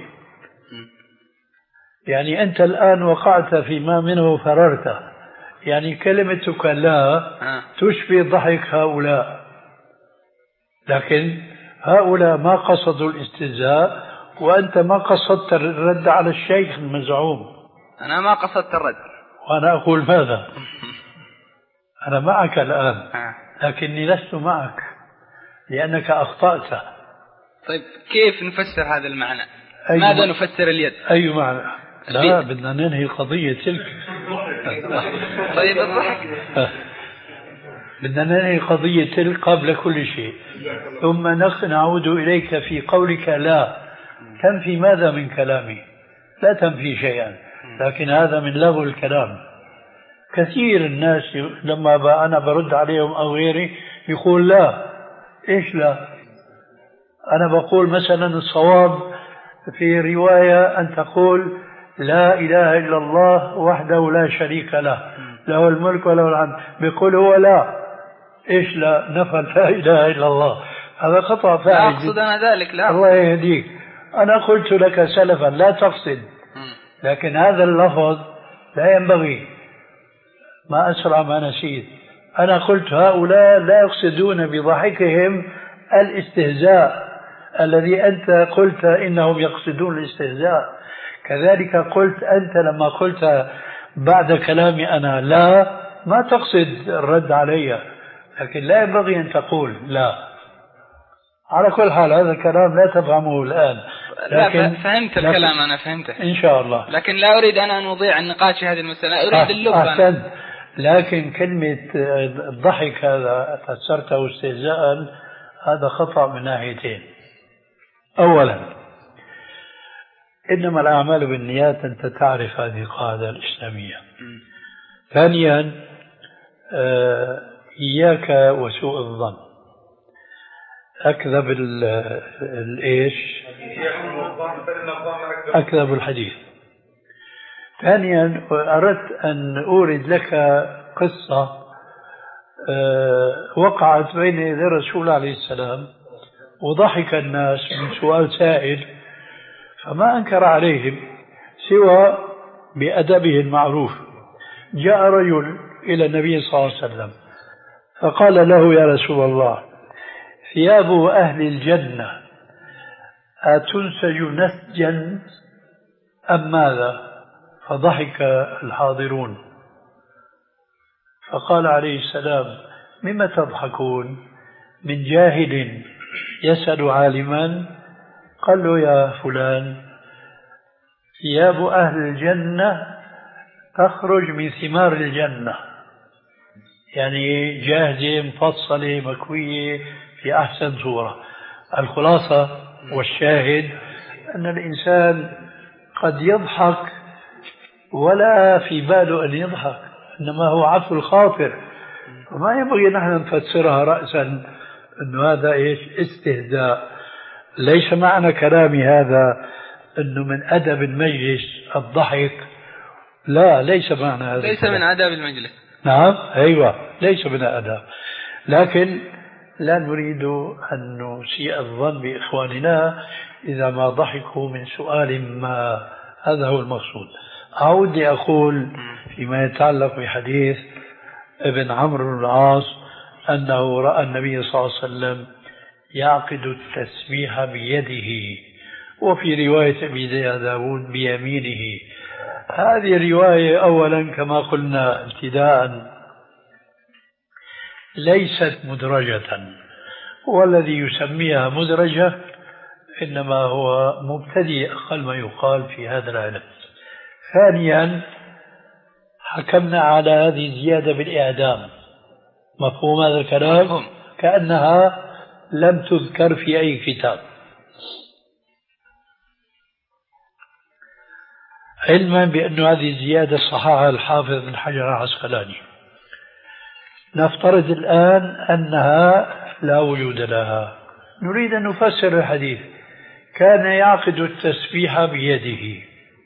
يعني أنت الآن وقعت فيما منه فررت، يعني كلمتك لا تشبه ضحك هؤلاء، لكن هؤلاء ما قصدوا الاستهزاء وأنت ما قصدت الرد على الشيخ المزعوم. أنا ما قصدت الرد. وأنا أقول ماذا؟ أنا معك الآن لكني لست معك لأنك أخطأت. طيب كيف نفسر هذا المعنى؟ ماذا م... نفسر اليد؟ أي معنى؟ لا، بدنا ننهي القضية تلك. طيب الضحك بدنا ننهي القضية تلك قبل كل شيء، ثم نعود إليك في قولك لا تنفي ماذا من كلامي؟ لا تنفي شيئا، لكن هذا من لغو الكلام. كثير الناس لما أنا برد عليهم أو غيري يقول لا. إيش لا؟ أنا بقول مثلا الصواب في رواية أن تقول لا إله إلا الله وحده لا شريك له له الملك وله الحمد، بيقول هو لا. إيش لا؟ نفى لا إله إلا الله، هذا خطأ فاحش. لا أقصد أنا ذلك. لا، الله يهديك، أنا قلت لك سلفا لا تقصد، لكن هذا اللفظ لا ينبغي. ما أسرع ما نسيت، أنا قلت هؤلاء لا يقصدون بضحكهم الاستهزاء الذي أنت قلت إنهم يقصدون الاستهزاء. كذلك قلت أنت لما قلت بعد كلامي أنا لا، ما تقصد الرد علي، لكن لا ينبغي أن تقول لا. على كل حال هذا الكلام لا تفهمه الآن، لكن لا فهمت لكن الكلام، أنا فهمته إن شاء الله، لكن لا أريد أنا أن أضيع النقاش في هذه المسألة، أريد اللب. أحسن. لكن كلمة الضحك هذا فسرته استهزاء، هذا خطأ من ناحيتين. أولا إنما الأعمال بالنيات، أنت تعرف هذه القاعدة الإسلامية. ثانيا إياك وسوء الظن، أكذب الإيش أكذب الحديث. ثانيا أردت أن أورد لك قصة وقعت بين يدي الرسول عليه السلام، وضحك الناس من سؤال سائل، فما أنكر عليهم سوى بأدبه المعروف. جاء رجل إلى النبي صلى الله عليه وسلم فقال له: يا رسول الله، ثياب أهل الجنة أتنسج نسجا أم ماذا؟ فضحك الحاضرون، فقال عليه السلام: مما تضحكون؟ من جاهل يسأل عالما؟ قال له: يا فلان، ثياب أهل الجنة تخرج من ثمار الجنة، يعني جاهزة مفصلة مكوية في أحسن صورة. الخلاصة والشاهد أن الإنسان قد يضحك ولا في باله أن يضحك، إنما هو عفو الخاطر، وما ينبغي نحن نفسرها رأسا أنه هذا إيش استهزاء. ليس معنى كلامي هذا أنه من أدب المجلس الضحك، لا، ليس معنى هذا، ليس من آداب المجلس. نعم أيوة، ليس من آداب، لكن لا نريد أن نسيء الظن بإخواننا إذا ما ضحكوا من سؤال ما، هذا هو المقصود. أعود لأقول فيما يتعلق بحديث ابن عمرو بن العاص أنه رأى النبي صلى الله عليه وسلم يعقد التسبيح بيده، وفي رواية أبي داود بيمينه. هذه الرواية أولا كما قلنا ابتداء ليست مدرجة، والذي يسميها مدرجة إنما هو مبتدئ أقل ما يقال في هذا العلم. ثانيا حكمنا على هذه الزيادة بالإعدام، مفهوم هذا الكلام؟ مفهوم. كأنها لم تذكر في أي كتاب، علما بأن هذه الزيادة صححها الحافظ بن حجر العسقلاني. نفترض الآن أنها لا وجود لها، نريد أن نفسر الحديث. كان يعقد التسبيح بيده.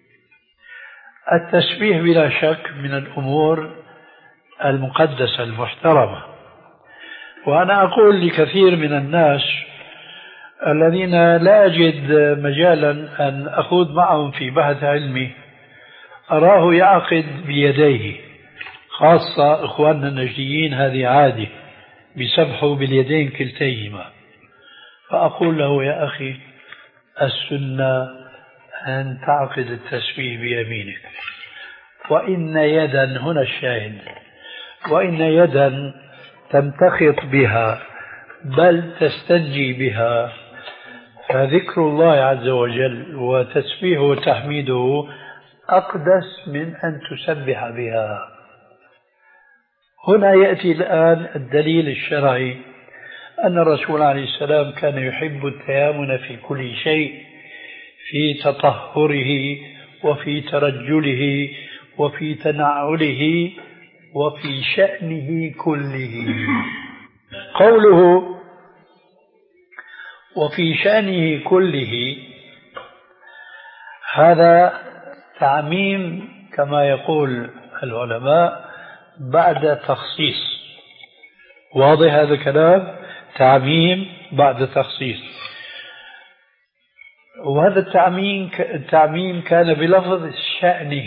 التسبيح بلا شك من الأمور المقدسة المحترمة، وأنا أقول لكثير من الناس الذين لا أجد مجالا أن أخوض معهم في بحث علمي، أراه يعقد بيديه، خاصة إخواننا النجديين هذه عادة، بسبحوا باليدين كلتيهما. فأقول له: يا أخي، السنة أن تعقد التسبيح بيمينك، وإن يدا، هنا الشاهد، وإن يدا تمتخط بها بل تستنجي بها، فذكر الله عز وجل وتسبيحه وتحميده أقدس من أن تسبح بها. هنا يأتي الآن الدليل الشرعي أن الرسول عليه السلام كان يحب التيامن في كل شيء، في تطهره وفي ترجله وفي تنعله وفي شأنه كله. قوله وفي شأنه كله هذا تعميم كما يقول العلماء بعد تخصيص. واضح هذا الكلام؟ تعميم بعد تخصيص. وهذا التعميم التعميم كان بلفظ شأنه.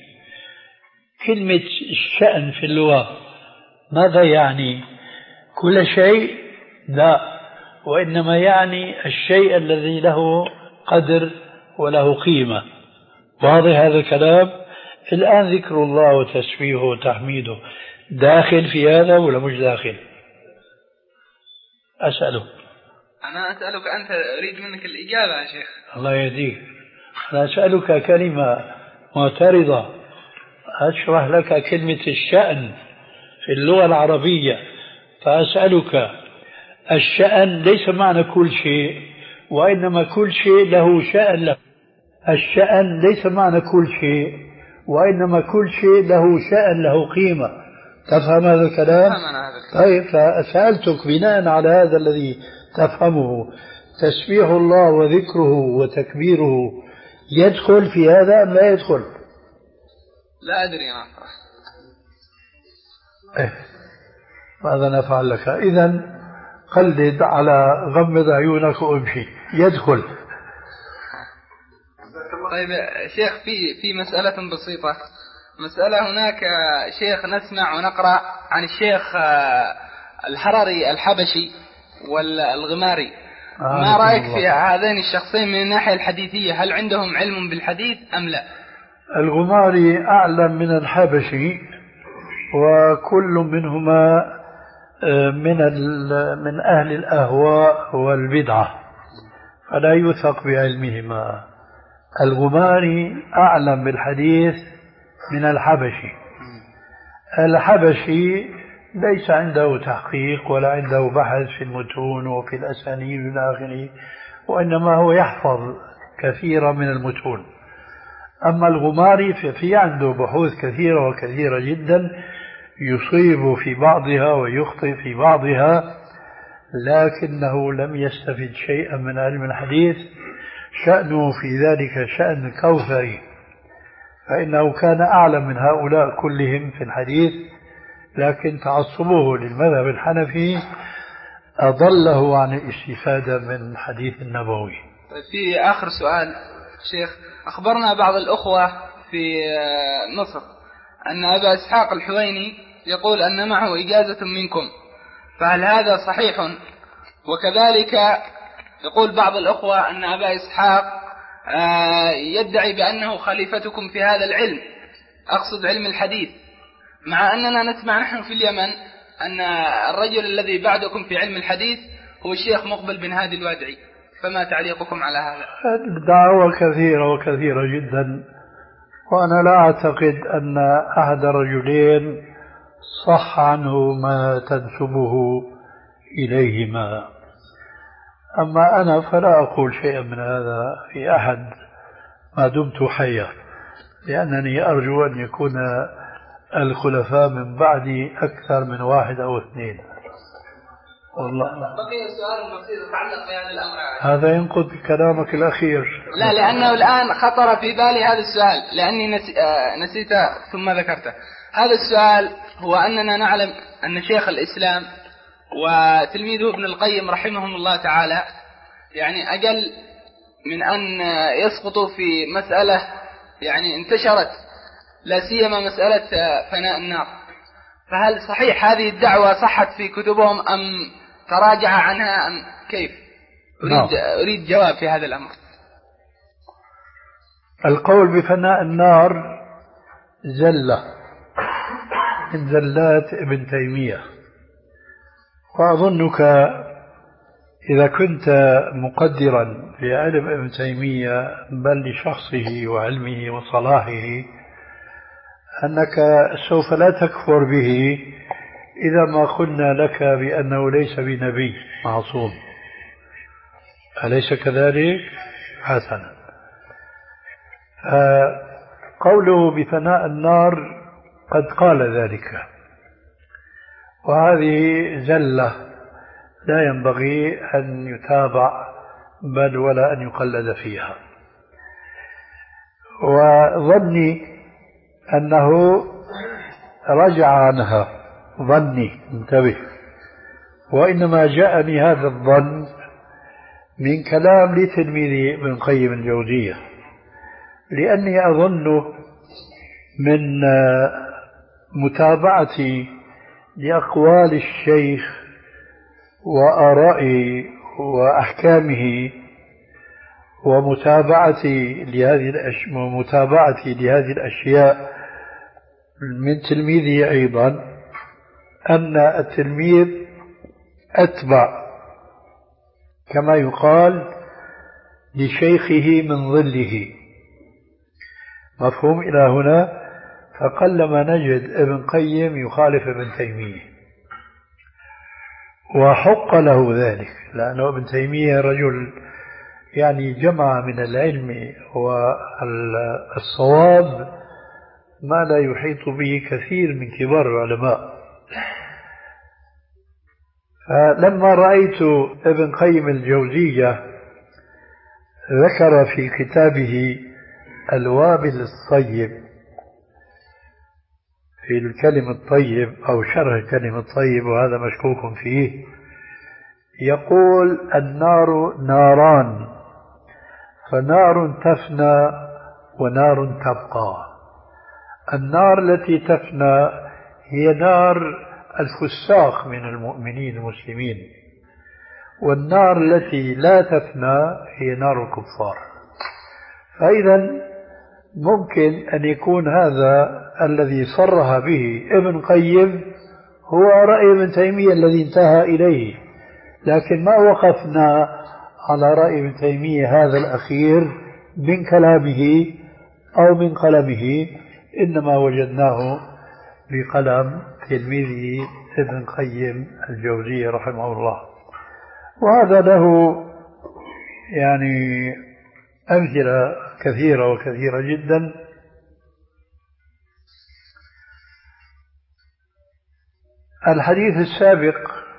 كلمة الشأن في اللغة ماذا يعني؟ كل شيء؟ لا، وإنما يعني الشيء الذي له قدر وله قيمة. واضح هذا الكلام؟ الآن ذكر الله وتسبيحه وتحميده داخل في هذا ولا مش داخل؟ أسأله. أنا أسألك أنت، أريد منك الإجابة يا شيخ. الله يهديك. أنا أسألك كلمة معترضة، أشرح لك كلمة الشأن في اللغة العربية، فأسألك الشأن ليس معنى كل شيء، وإنما كل شيء له شأن له. الشأن ليس معنى كل شيء، وإنما كل شيء له شأن له قيمة. تفهم هذا الكلام؟ طيب، فسألتك بناء على هذا الذي تفهمه، تسبيح الله وذكره وتكبيره يدخل في هذا أم لا يدخل؟ لا أدري أنا. إيه. ماذا نفعل لك؟ إذن قلد على غمض عيونك وامشي، يدخل. طيب شيخ، في في مسألة بسيطة، مسألة هناك شيخ نسمع ونقرأ عن الشيخ الحرري الحبشي والغماري، آه ما رأيك في هذين الشخصين من الناحية الحديثية؟ هل عندهم علم بالحديث أم لا؟ الغماري أعلم من الحبشي، وكل منهما من من أهل الأهواء والبدعة، فلا يوثق بعلمهما. الغماري أعلم بالحديث من الحبشي. الحبشي ليس عنده تحقيق ولا عنده بحث في المتون وفي الأسانيد إلى آخره، وإنما هو يحفظ كثيرا من المتون. أما الغماري ففي عنده بحوث كثيرة وكثيرة جدا، يصيب في بعضها ويخطئ في بعضها، لكنه لم يستفد شيئا من علم الحديث. شأنه في ذلك شأن كوثري، فإنه كان أعلم من هؤلاء كلهم في الحديث، لكن تعصبه للمذهب الحنفي أضله عن الاستفادة من الحديث النبوي. في آخر سؤال شيخ، أخبرنا بعض الأخوة في مصر أن أبا إسحاق الحويني يقول أن معه إجازة منكم، فهل هذا صحيح؟ وكذلك يقول بعض الأخوة أن أبا إسحاق يدعي بأنه خليفتكم في هذا العلم، أقصد علم الحديث، مع أننا نسمع نحن في اليمن أن الرجل الذي بعدكم في علم الحديث هو الشيخ مقبل بن هادي الوادعي، فما تعليقكم على هذا؟ الدعوة كثيرة وكثيرة جدا، وأنا لا أعتقد أن أحد الرجلين صح عنه ما تنسبه إليهما. أما أنا فلا أقول شيئا من هذا في أحد ما دمت حيا، لأنني أرجو أن يكون الخلفاء من بعدي أكثر من واحد أو اثنين. والله بقي سؤال بسيط يتعلق بهذا الأمر. هذا ينقض كلامك الأخير. لا، لأنه الآن خطر في بالي هذا السؤال، لأني نسيته ثم ذكرته. هذا السؤال هو أننا نعلم أن شيخ الإسلام وتلميذه ابن القيم رحمهم الله تعالى يعني أقل من أن يسقطوا في مسألة يعني انتشرت، لا سيما مسألة فناء النار. فهل صحيح هذه الدعوة صحت في كتبهم أم تراجع عنها أم كيف؟ أريد, أريد جواب في هذا الأمر. القول بفناء النار زلة من زلات ابن تيمية، وأظنك إذا كنت مقدرا لعلم ابن تيمية بل لشخصه وعلمه وصلاحه أنك سوف لا تكفر به إذا ما قلنا لك بأنه ليس بنبي معصوم، أليس كذلك؟ حسنا. قوله بفناء النار قد قال ذلك، وهذه زلة لا ينبغي أن يتابع بل ولا أن يقلد فيها. وظني أنه رجع عنها، ظني، انتبه، وإنما جاءني هذا الظن من كلام لتلميذي ابن القيم الجوزية، لأني أظن من متابعتي لأقوال الشيخ وآرائه وأحكامه ومتابعتي لهذه الأش... ومتابعتي لهذه الأشياء من تلميذه أيضا أن التلميذ أتبع كما يقال لشيخه من ظله. مفهوم إلى هنا؟ فقلما نجد ابن قيم يخالف ابن تيمية، وحق له ذلك، لأنه ابن تيمية رجل يعني جمع من العلم والصواب ما لا يحيط به كثير من كبار العلماء. فلما رأيت ابن قيم الجوزية ذكر في كتابه الوابل الصيب في الكلم الطيب أو شرح الكلم الطيب، وهذا مشكوك فيه، يقول النار ناران، فنار تفنى ونار تبقى. النار التي تفنى هي نار الفساق من المؤمنين المسلمين، والنار التي لا تفنى هي نار الكفار. فإذا ممكن أن يكون هذا الذي صرح به ابن قيم هو رأي ابن تيمية الذي انتهى إليه، لكن ما وقفنا على رأي ابن تيمية هذا الأخير من كلامه أو من قلمه، إنما وجدناه بقلم تلميذه ابن قيم الجوزية رحمه الله. وهذا له يعني أمثلة كثيرة وكثيرة جدا. الحديث السابق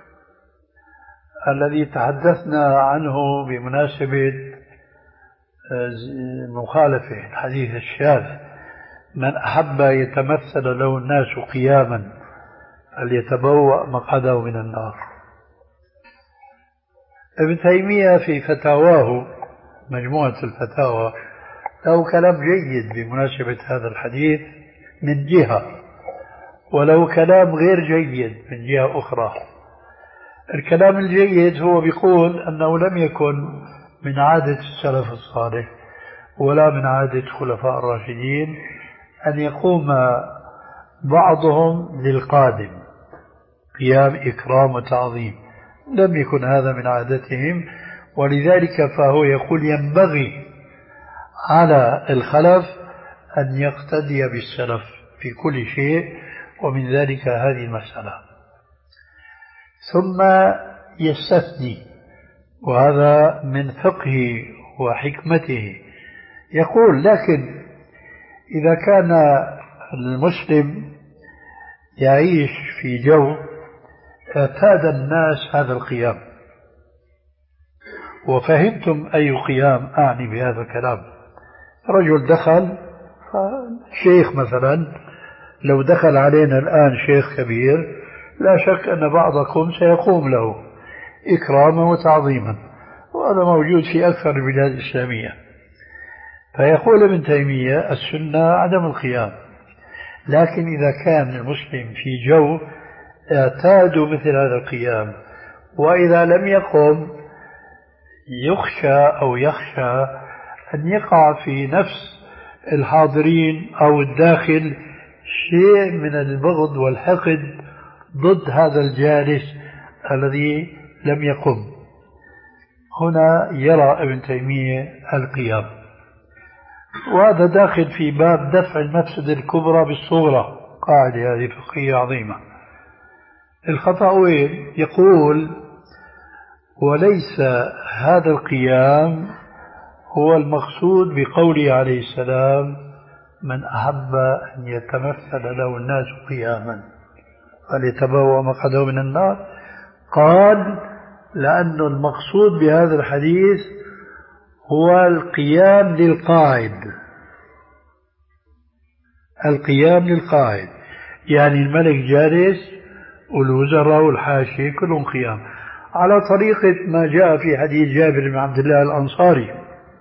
الذي تحدثنا عنه بمناسبة مخالفة الحديث الشاذ، من أحب يتمثل له الناس قياما فليتبوأ مقعده من النار. ابن تيمية في فتاواه مجموعة الفتاوى له كلام جيد بمناسبة هذا الحديث من جهة، ولو كلام غير جيد من جهة أخرى. الكلام الجيد هو بيقول أنه لم يكن من عادة السلف الصالح ولا من عادة الخلفاء الراشدين أن يقوم بعضهم للقادم قيام إكرام وتعظيم، لم يكن هذا من عادتهم، ولذلك فهو يقول ينبغي على الخلف أن يقتدي بالسلف في كل شيء، ومن ذلك هذه المسألة. ثم يستثني، وهذا من فقهه وحكمته، يقول لكن إذا كان المسلم يعيش في جو اعتاد الناس هذا القيام، وفهمتم أي قيام أعني بهذا الكلام. رجل دخل شيخ مثلا، لو دخل علينا الآن شيخ كبير لا شك أن بعضكم سيقوم له إكراما وتعظيما، وهذا موجود في أكثر البلاد الإسلامية. فيقول ابن تيمية السنة عدم القيام، لكن إذا كان المسلم في جو اعتادوا مثل هذا القيام، وإذا لم يقم يخشى أو يخشى أن يقع في نفس الحاضرين أو الداخل شيء من البغض والحقد ضد هذا الجالس الذي لم يقم. هنا يرى ابن تيمية القيام، وهذا داخل في باب دفع المفسدة الكبرى بالصغرى، قاعدة هذه فقهية عظيمة. الخطأوي يقول وليس هذا القيام هو المقصود بقوله عليه السلام من أحب أن يتمثل له الناس قياما فليتبوأ مقعده من النار. قال لأن المقصود بهذا الحديث هو القيام للقاعد، القيام للقاعد يعني الملك جالس والوزراء والحاشية كلهم قيام، على طريقة ما جاء في حديث جابر بن عبد الله الأنصاري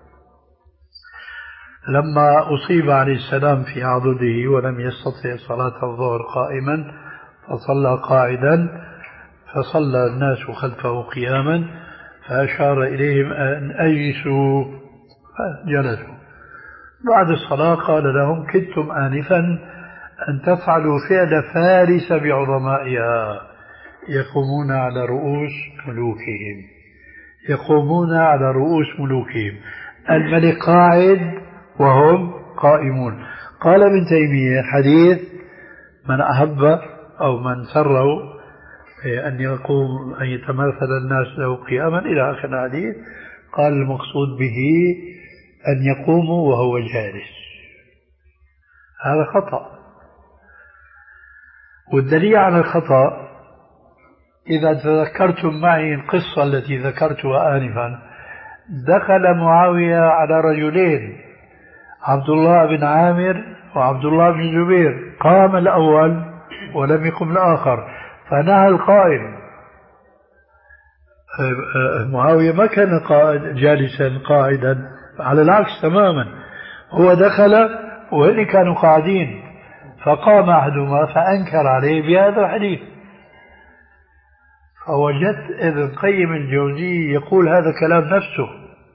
لما أصيب عليه السلام في عضده ولم يستطع صلاة الظهر قائما فصلى قاعدا، فصلى الناس خلفه قياما، فأشار إليهم أن أجلسوا فجلسوا. بعد الصلاة قال لهم كدتم آنفا أن تفعلوا فعل فارس بعظمائها يقومون على رؤوس ملوكهم يقومون على رؤوس ملوكهم الملك قاعد وهم قائمون. قال ابن تيمية حديث من أحب أو من سره أن يقوم أن يتمثل الناس له قياما إلى آخر الحديث، قال المقصود به أن يقوموا وهو جالس. هذا خطأ، والدليل على الخطأ إذا تذكرتم معي القصة التي ذكرتها آنفا، دخل معاوية على رجلين عبد الله بن عامر وعبد الله بن الزبير، قام الأول ولم يقم الآخر فنهى القائم. معاوية ما كان قائد جالسا قاعدا، على العكس تماما، هو دخل وهن كانوا قاعدين فقام أحدهما فأنكر عليه بهذا الحديث. فوجدت ابن القيم الجوزي يقول هذا كلام نفسه،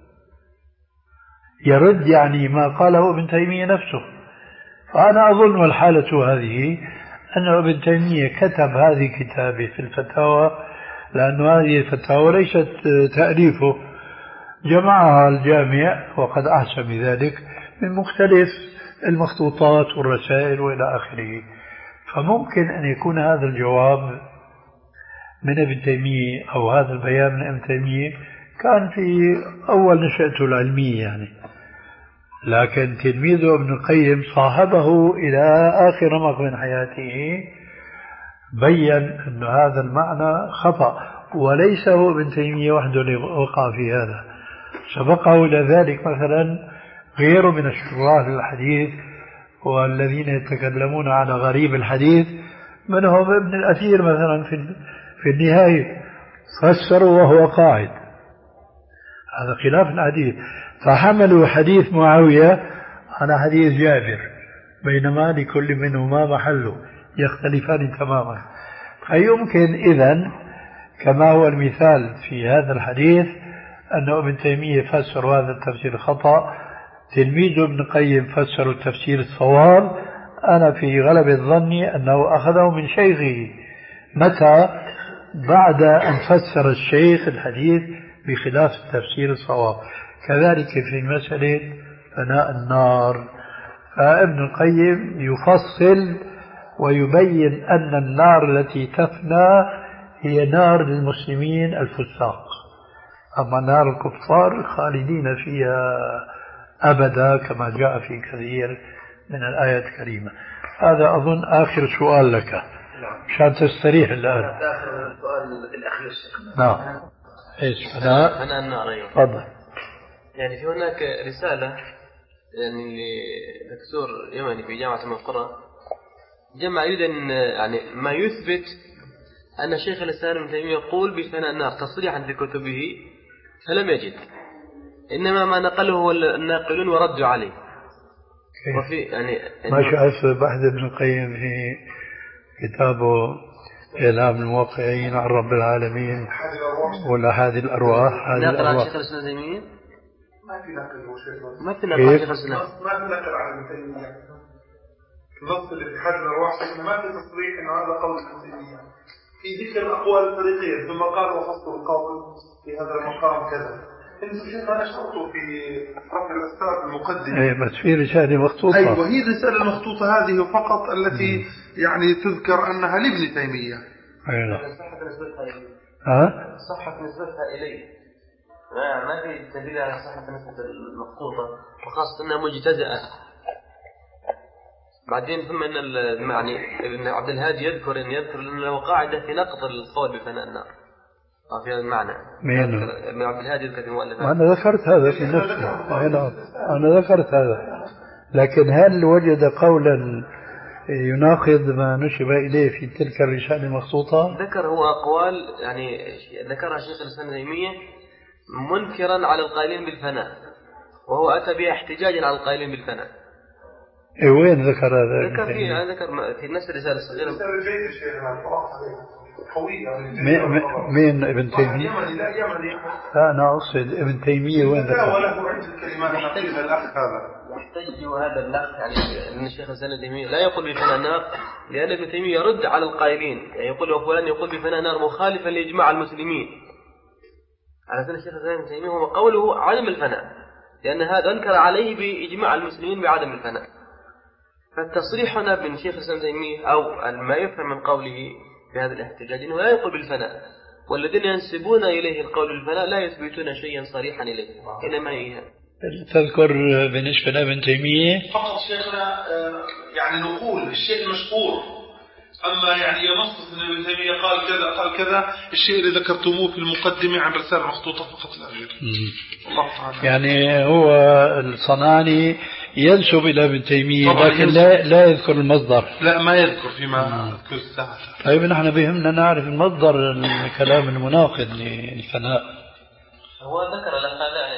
يرد يعني ما قاله ابن تيمية نفسه. فأنا أظن والحالة هذه أن ابن تيمية كتب هذه كتابه في الفتاوى، لأن هذه الفتاوى ليست تأليفه، جمعها الجامع وقد أحسن بذلك من مختلف المخطوطات والرسائل وإلى آخره. فممكن أن يكون هذا الجواب من ابن تيمية أو هذا البيان من ابن تيمية كان في أول نشأته العلمية يعني، لكن تلميذه ابن القيم صاحبه إلى آخر رمق من حياته بين أن هذا المعنى خطأ، وليس هو ابن تيمية وحده اللي وقع في هذا، سبقه إلى ذلك مثلا غيره من الشراح للحديث والذين يتكلمون على غريب الحديث، منهم ابن الأثير مثلا في في النهاية فسروا وهو قاعد، هذا خلاف الحديث، فحملوا حديث معاوية على حديث جابر، بينما لكل منهما محله يختلفان تماما. فيمكن إذن كما هو المثال في هذا الحديث أن ابن تيمية فسر هذا التفسير خطأ، تلميذ ابن القيم فسر التفسير الصواب. أنا في غلبة ظني أنه أخذه من شيخه، متى؟ بعد أن فسر الشيخ الحديث بخلاف التفسير الصواب. كذلك في مسألة فناء النار، فابن القيم يفصل ويبين أن النار التي تفنى هي نار للمسلمين الفساق، أما نار الكفار خالدين فيها أبدا كما جاء في كثير من الآيات الكريمة. هذا أظن آخر سؤال لك عشان تستريح الآن. آخر السؤال الأخير. نعم. إيش فناء؟ فناء النار. أيوة. تفضل. يعني في هناك رسالة يعني لدكتور يمني في جامعة المنقرة، جمع يريد أن يعني ما يثبت أن شيخ الإسلام ابن تيمية يقول بفناء النار تصريحا في كتبه، فلم يجد، إنما ما نقله الناقلون وردوا عليه. وفي يعني ما شاف بحث ابن القيم في كتابه إعلام الموقعين عن رب العالمين ولا هذه الأرواح، هذه نقل عن الأرواح شيخ الإسلام ابن تيمية؟ ما في نقل هو شيخ، ما في نقل عن شيخ الإسلام، ما في نقل عن ابن تيمية. النص اللي في حد الأرواح ما في تصريح إنه هذا قول ابن تيمية، في ذكر الأقوال الفريقية، ثم قال وفصل القول في هذا المقام كذا. انتم شيخنا اشترطوا في رفع الأسباب المقدمة. ايه بس في رسالة مخطوطة. ايوه هي الرسالة المخطوطة هذه فقط التي م. يعني تذكر أنها لابن تيمية. ايوه. صحة نسبتها إليه. ها؟ صحة نسبتها إليه. ما ما في دليل على صحة نسبة المخطوطة، وخاصة أنها مجتزأة. بعدين ثم أن المعني ابن عبد الهادي يذكر أن يذكر أنه قاعدة في نقض القول بفناء النار. في هذا المعنى. مين؟ ابن عبد الهادي يذكر المؤلفات. أنا ذكرت هذا في نفسي. أنا ذكرت هذا، لكن هل وجد قولا يناقض ما نسب إليه في تلك الرسالة المخطوطة؟ ذكر هو أقوال يعني ذكرها شيخ الإسلام ابن تيمية منكرا على القائلين بالفناء، وهو أتى بها احتجاجا على القائلين بالفناء. إيه وين ذكر هذا؟ ذكر في ذكر في نفس الرسالة الصغيرة. مين ابن تيمية؟ لا أنا أقصد ابن تيمية وين ذكر؟ وله عدة كلمات نقيل الأخ هذا يحتج هذا النقد يعني أن الشيخ الإسلام ابن تيمية لا يقول بفناء النار، لأن ابن تيمية يرد على القائلين، يعني يقول وفلان يقول بفناء النار مخالفا لإجماع المسلمين، على سنة الشيخ الإسلام ابن تيمية هو قوله عدم الفناء، لأن هذا أنكر عليه بإجماع المسلمين بعدم الفناء. فالتصريح هنا من شيخ الإسلام ابن تيمية أو ما يفهم من قوله بهذا الاحتجاج أنه لا يقول بالفناء، والذين ينسبون إليه القول بالفناء لا يثبتون شيئا صريحا إليه، إنما هي تذكر بالنسبة لابن تيمية فقط شيخنا يعني نقول الشيء المشهور، أما يعني ينص أن ابن تيمية قال كذا قال كذا، الشيء اللي ذكرتموه في المقدمة عن رسالة مخطوطة فقط لا غير. الله تعالى. يعني هو الصنعاني ينسب إلى ابن تيمية لكن لا لا يذكر المصدر. لا ما يذكر فيما أذكر الساعة. طيب نحن بهمنا نعرف المصدر الكلام المناقض للفناء. هو ذكر الأخلاق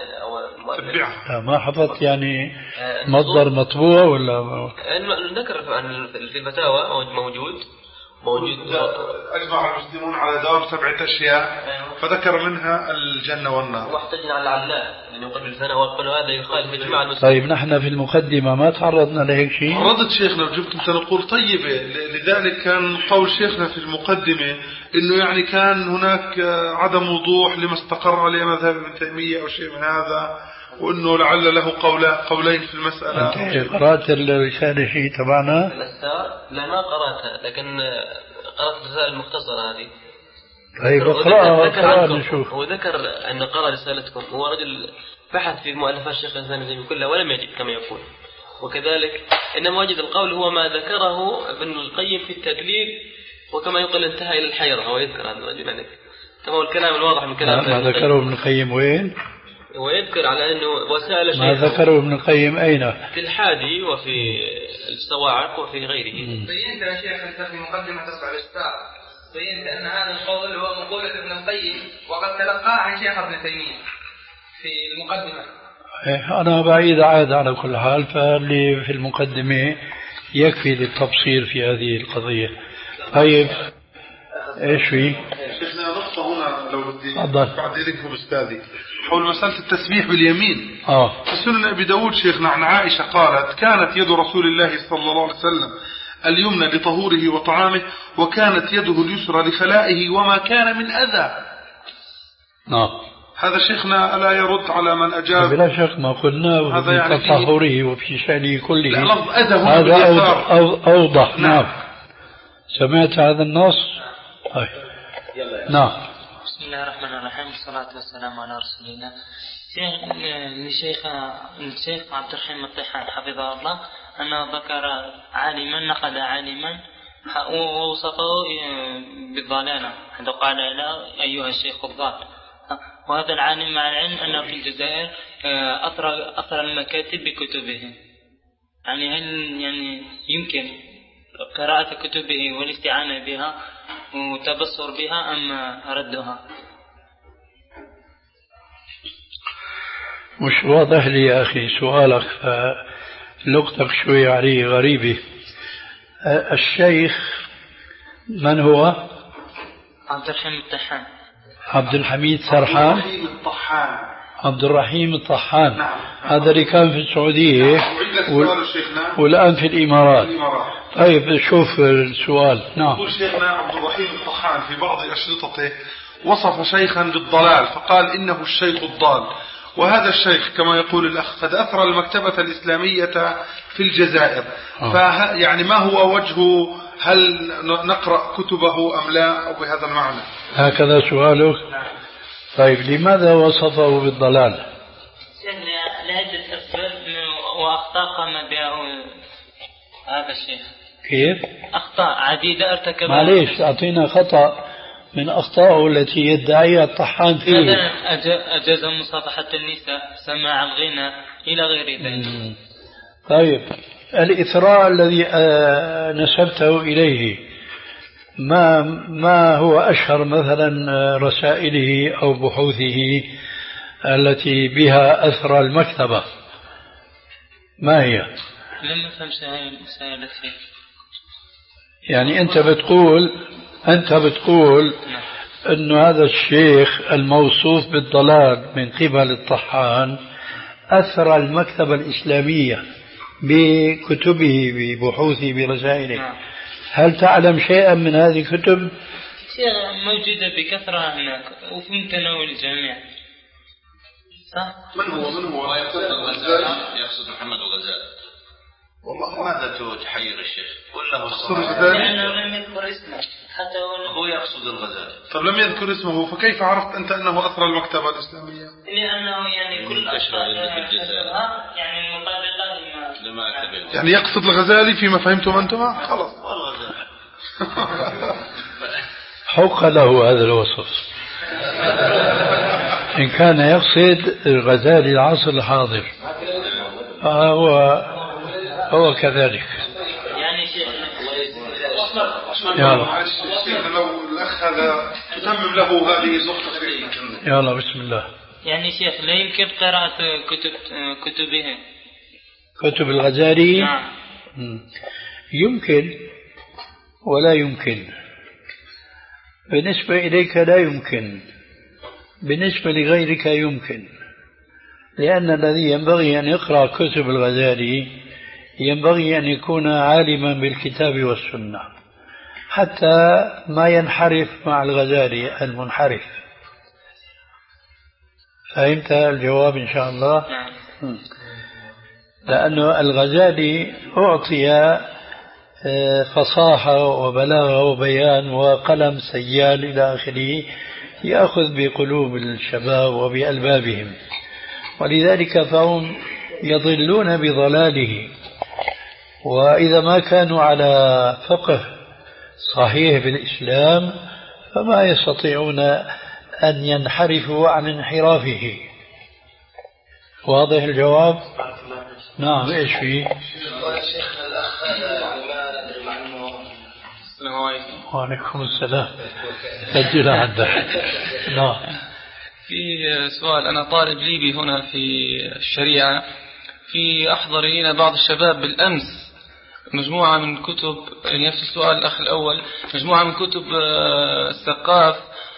أو ما حفظت يعني مصدر مطبوع ولا ذكر في الفتاوى موجود موجود أجمع المسلمون على دوام سبعة أشياء فذكر منها الجنة والنار. واحتجنا على العلاء يعني يقول بالفناء وقال هذا يخالف إجماع المسلمين. طيب نحن في المقدمة ما تعرضنا لهيك شيء. ردت شيخنا وجبت أنت نقول طيبة، لذلك كان قول شيخنا في المقدمة إنه يعني كان هناك عدم وضوح لما استقر عليه مذهب ابن تيمية أو شيء من هذا، وإنه لعل له قول قولين في المسألة. أنت قرأت الرسالة شيء تبعنا؟ لا ما قرأتها، لكن قرأت الرسالة المختصرة هذه. طيب اقرأها اقرأها نشوف. هو ذكر أن قرأ رسالتكم، هو رجل بحث في مؤلفات الشيخ الإسلام ابن تيمية كلها ولم يجد كما يقول، وكذلك إنما وجد القول هو ما ذكره ابن القيم في التدليل، وكما يقول انتهى إلى الحيرة. هو يذكر هذا الرجل يعني كما هو الكلام الواضح من كلام ما ذكره ابن القيم وين؟ ويذكر على أنه وسائل الشيخ ما ذكره ابن القيم أين؟ في الحادي وفي الصواعق وفي غيره. بينت يا شيخ في مقدمة تصفع الإشتاق، بينت أن هذا القول هو مقولة ابن القيم وقد تلقاه عن شيخ ابن تيمية في المقدمة. أنا بعيد عاد على كل حال، فاللي في المقدمة يكفي للتبصير في هذه القضية. طيب ايش في؟ شيخنا نقطة هنا لو بدي بعد ذلك أستاذي حول مسألة التسبيح باليمين. آه. في سنن أبي داود شيخنا عن عائشة قالت كانت يد رسول الله صلى الله عليه وسلم اليمنى لطهوره وطعامه، وكانت يده اليسرى لخلائه وما كان من أذى. نعم. هذا شيخنا ألا يرد على من أجاب؟ بلا شك ما قلنا في يعني تطهره وفي شأنه كله. هذا أوضح. نعم. نعم. سمعت هذا النص؟ طيب. نعم. بسم الله الرحمن الرحيم، والصلاة والسلام على رسول الله. لشيخ الشيخ عبد الرحيم الطحان حفظه الله أنه ذكر عالما نقد عالما ووصفه بالضلالة، حيث قال لا أيها الشيخ الضال. وهذا العالم مع العلم أنه في الجزائر أثر أثر المكاتب بكتبه. يعني هل يعني يمكن قراءة كتبه والاستعانة بها وتبصر بها أم ردها؟ مش واضح لي يا أخي سؤالك، فلغتك شوي عليه غريبة. الشيخ من هو؟ عبد الرحيم الطحان. عبد الحميد سرحان. عبد الرحيم الطحان. نعم. هذا اللي كان في السعودية. نعم. و... والآن في الإمارات. الإمارات. طيب شوف السؤال. نعم. يقول شيخنا عبد الرحيم الطحان في بعض أشرطته وصف شيخا بالضلال فقال إنه الشيخ الضال، وهذا الشيخ كما يقول الأخ قد أثر المكتبة الإسلامية في الجزائر. آه. فيعني ما هو وجهه؟ هل نقرأ كتبه أم لا، أو بهذا المعنى؟ هكذا سؤالك؟ طيب لماذا وصفه بالضلال؟ لعدة أسباب وأخطاء قام بها هذا الشيخ. كيف؟ أخطاء عديدة ارتكبها. معليش أعطينا خطأ من أخطائه التي يدعيها الطحان فيه. أجاز مصافحة النساء، سماع الغنى، إلى غير ذلك. طيب الإثراء الذي نسبته إليه ما ما هو أشهر مثلا رسائله أو بحوثه التي بها أثر المكتبة؟ ما هي؟ لم أفهم سائلة فيه. يعني أنت بتقول أنت بتقول أن هذا الشيخ الموصوف بالضلال من قبل الطحان أثر المكتبة الإسلامية بكتبه ببحوثه برسائله. هل تعلم شيئا من هذه الكتب؟ موجودة بكثرة هناك وفي متناول الجميع. صح؟ من هو من هو يقصد الغزالي؟ يقصد محمد الغزالي. والله ماذا تحير الشيخ؟ ولا يقصد الغزالي؟ لأنه لم يذكر اسمه حتى هو يقصد الغزالي. طب لم يذكر اسمه فكيف عرفت أنت أنه أثر المكتبة الإسلامية؟ لأنه يعني كل أشخاص يعني مطابقة لما كتب. يعني يقصد الغزالي فيما فهمتم أنتم؟ خلاص. حق له هذا الوصف. إن كان يقصد الغزالي العصر الحاضر فهو هو كذلك. يعني شيخ يلا لو الأخ هذا تتمم له هذه النقطة فيه. يلا بسم الله. يعني شيخ لا يمكن قراءة كتب كتبه كتب الغزالي؟ نعم. يمكن ولا يمكن. بالنسبة إليك لا يمكن، بالنسبة لغيرك يمكن، لأن الذي ينبغي أن يقرأ كتب الغزالي ينبغي أن يكون عالما بالكتاب والسنة حتى ما ينحرف مع الغزالي المنحرف. فهمت الجواب إن شاء الله؟ لأنه الغزالي أعطي فصاحة وبلاغة وبيان وقلم سيال إلى آخره يأخذ بقلوب الشباب وبألبابهم، ولذلك فهم يضلون بضلاله. وإذا ما كانوا على فقه صحيح بالإسلام فما يستطيعون أن ينحرفوا عن انحرافه. واضح الجواب؟ نعم. إيش فيه؟ السلام عليكم. وعليكم السلام. سجل عندك. نعم. في سؤال، أنا طالب ليبي هنا في الشريعة، في أحضر إلينا بعض الشباب بالأمس مجموعة من كتب، يعني نفس السؤال الأخ الأول، مجموعة من كتب الثقاف،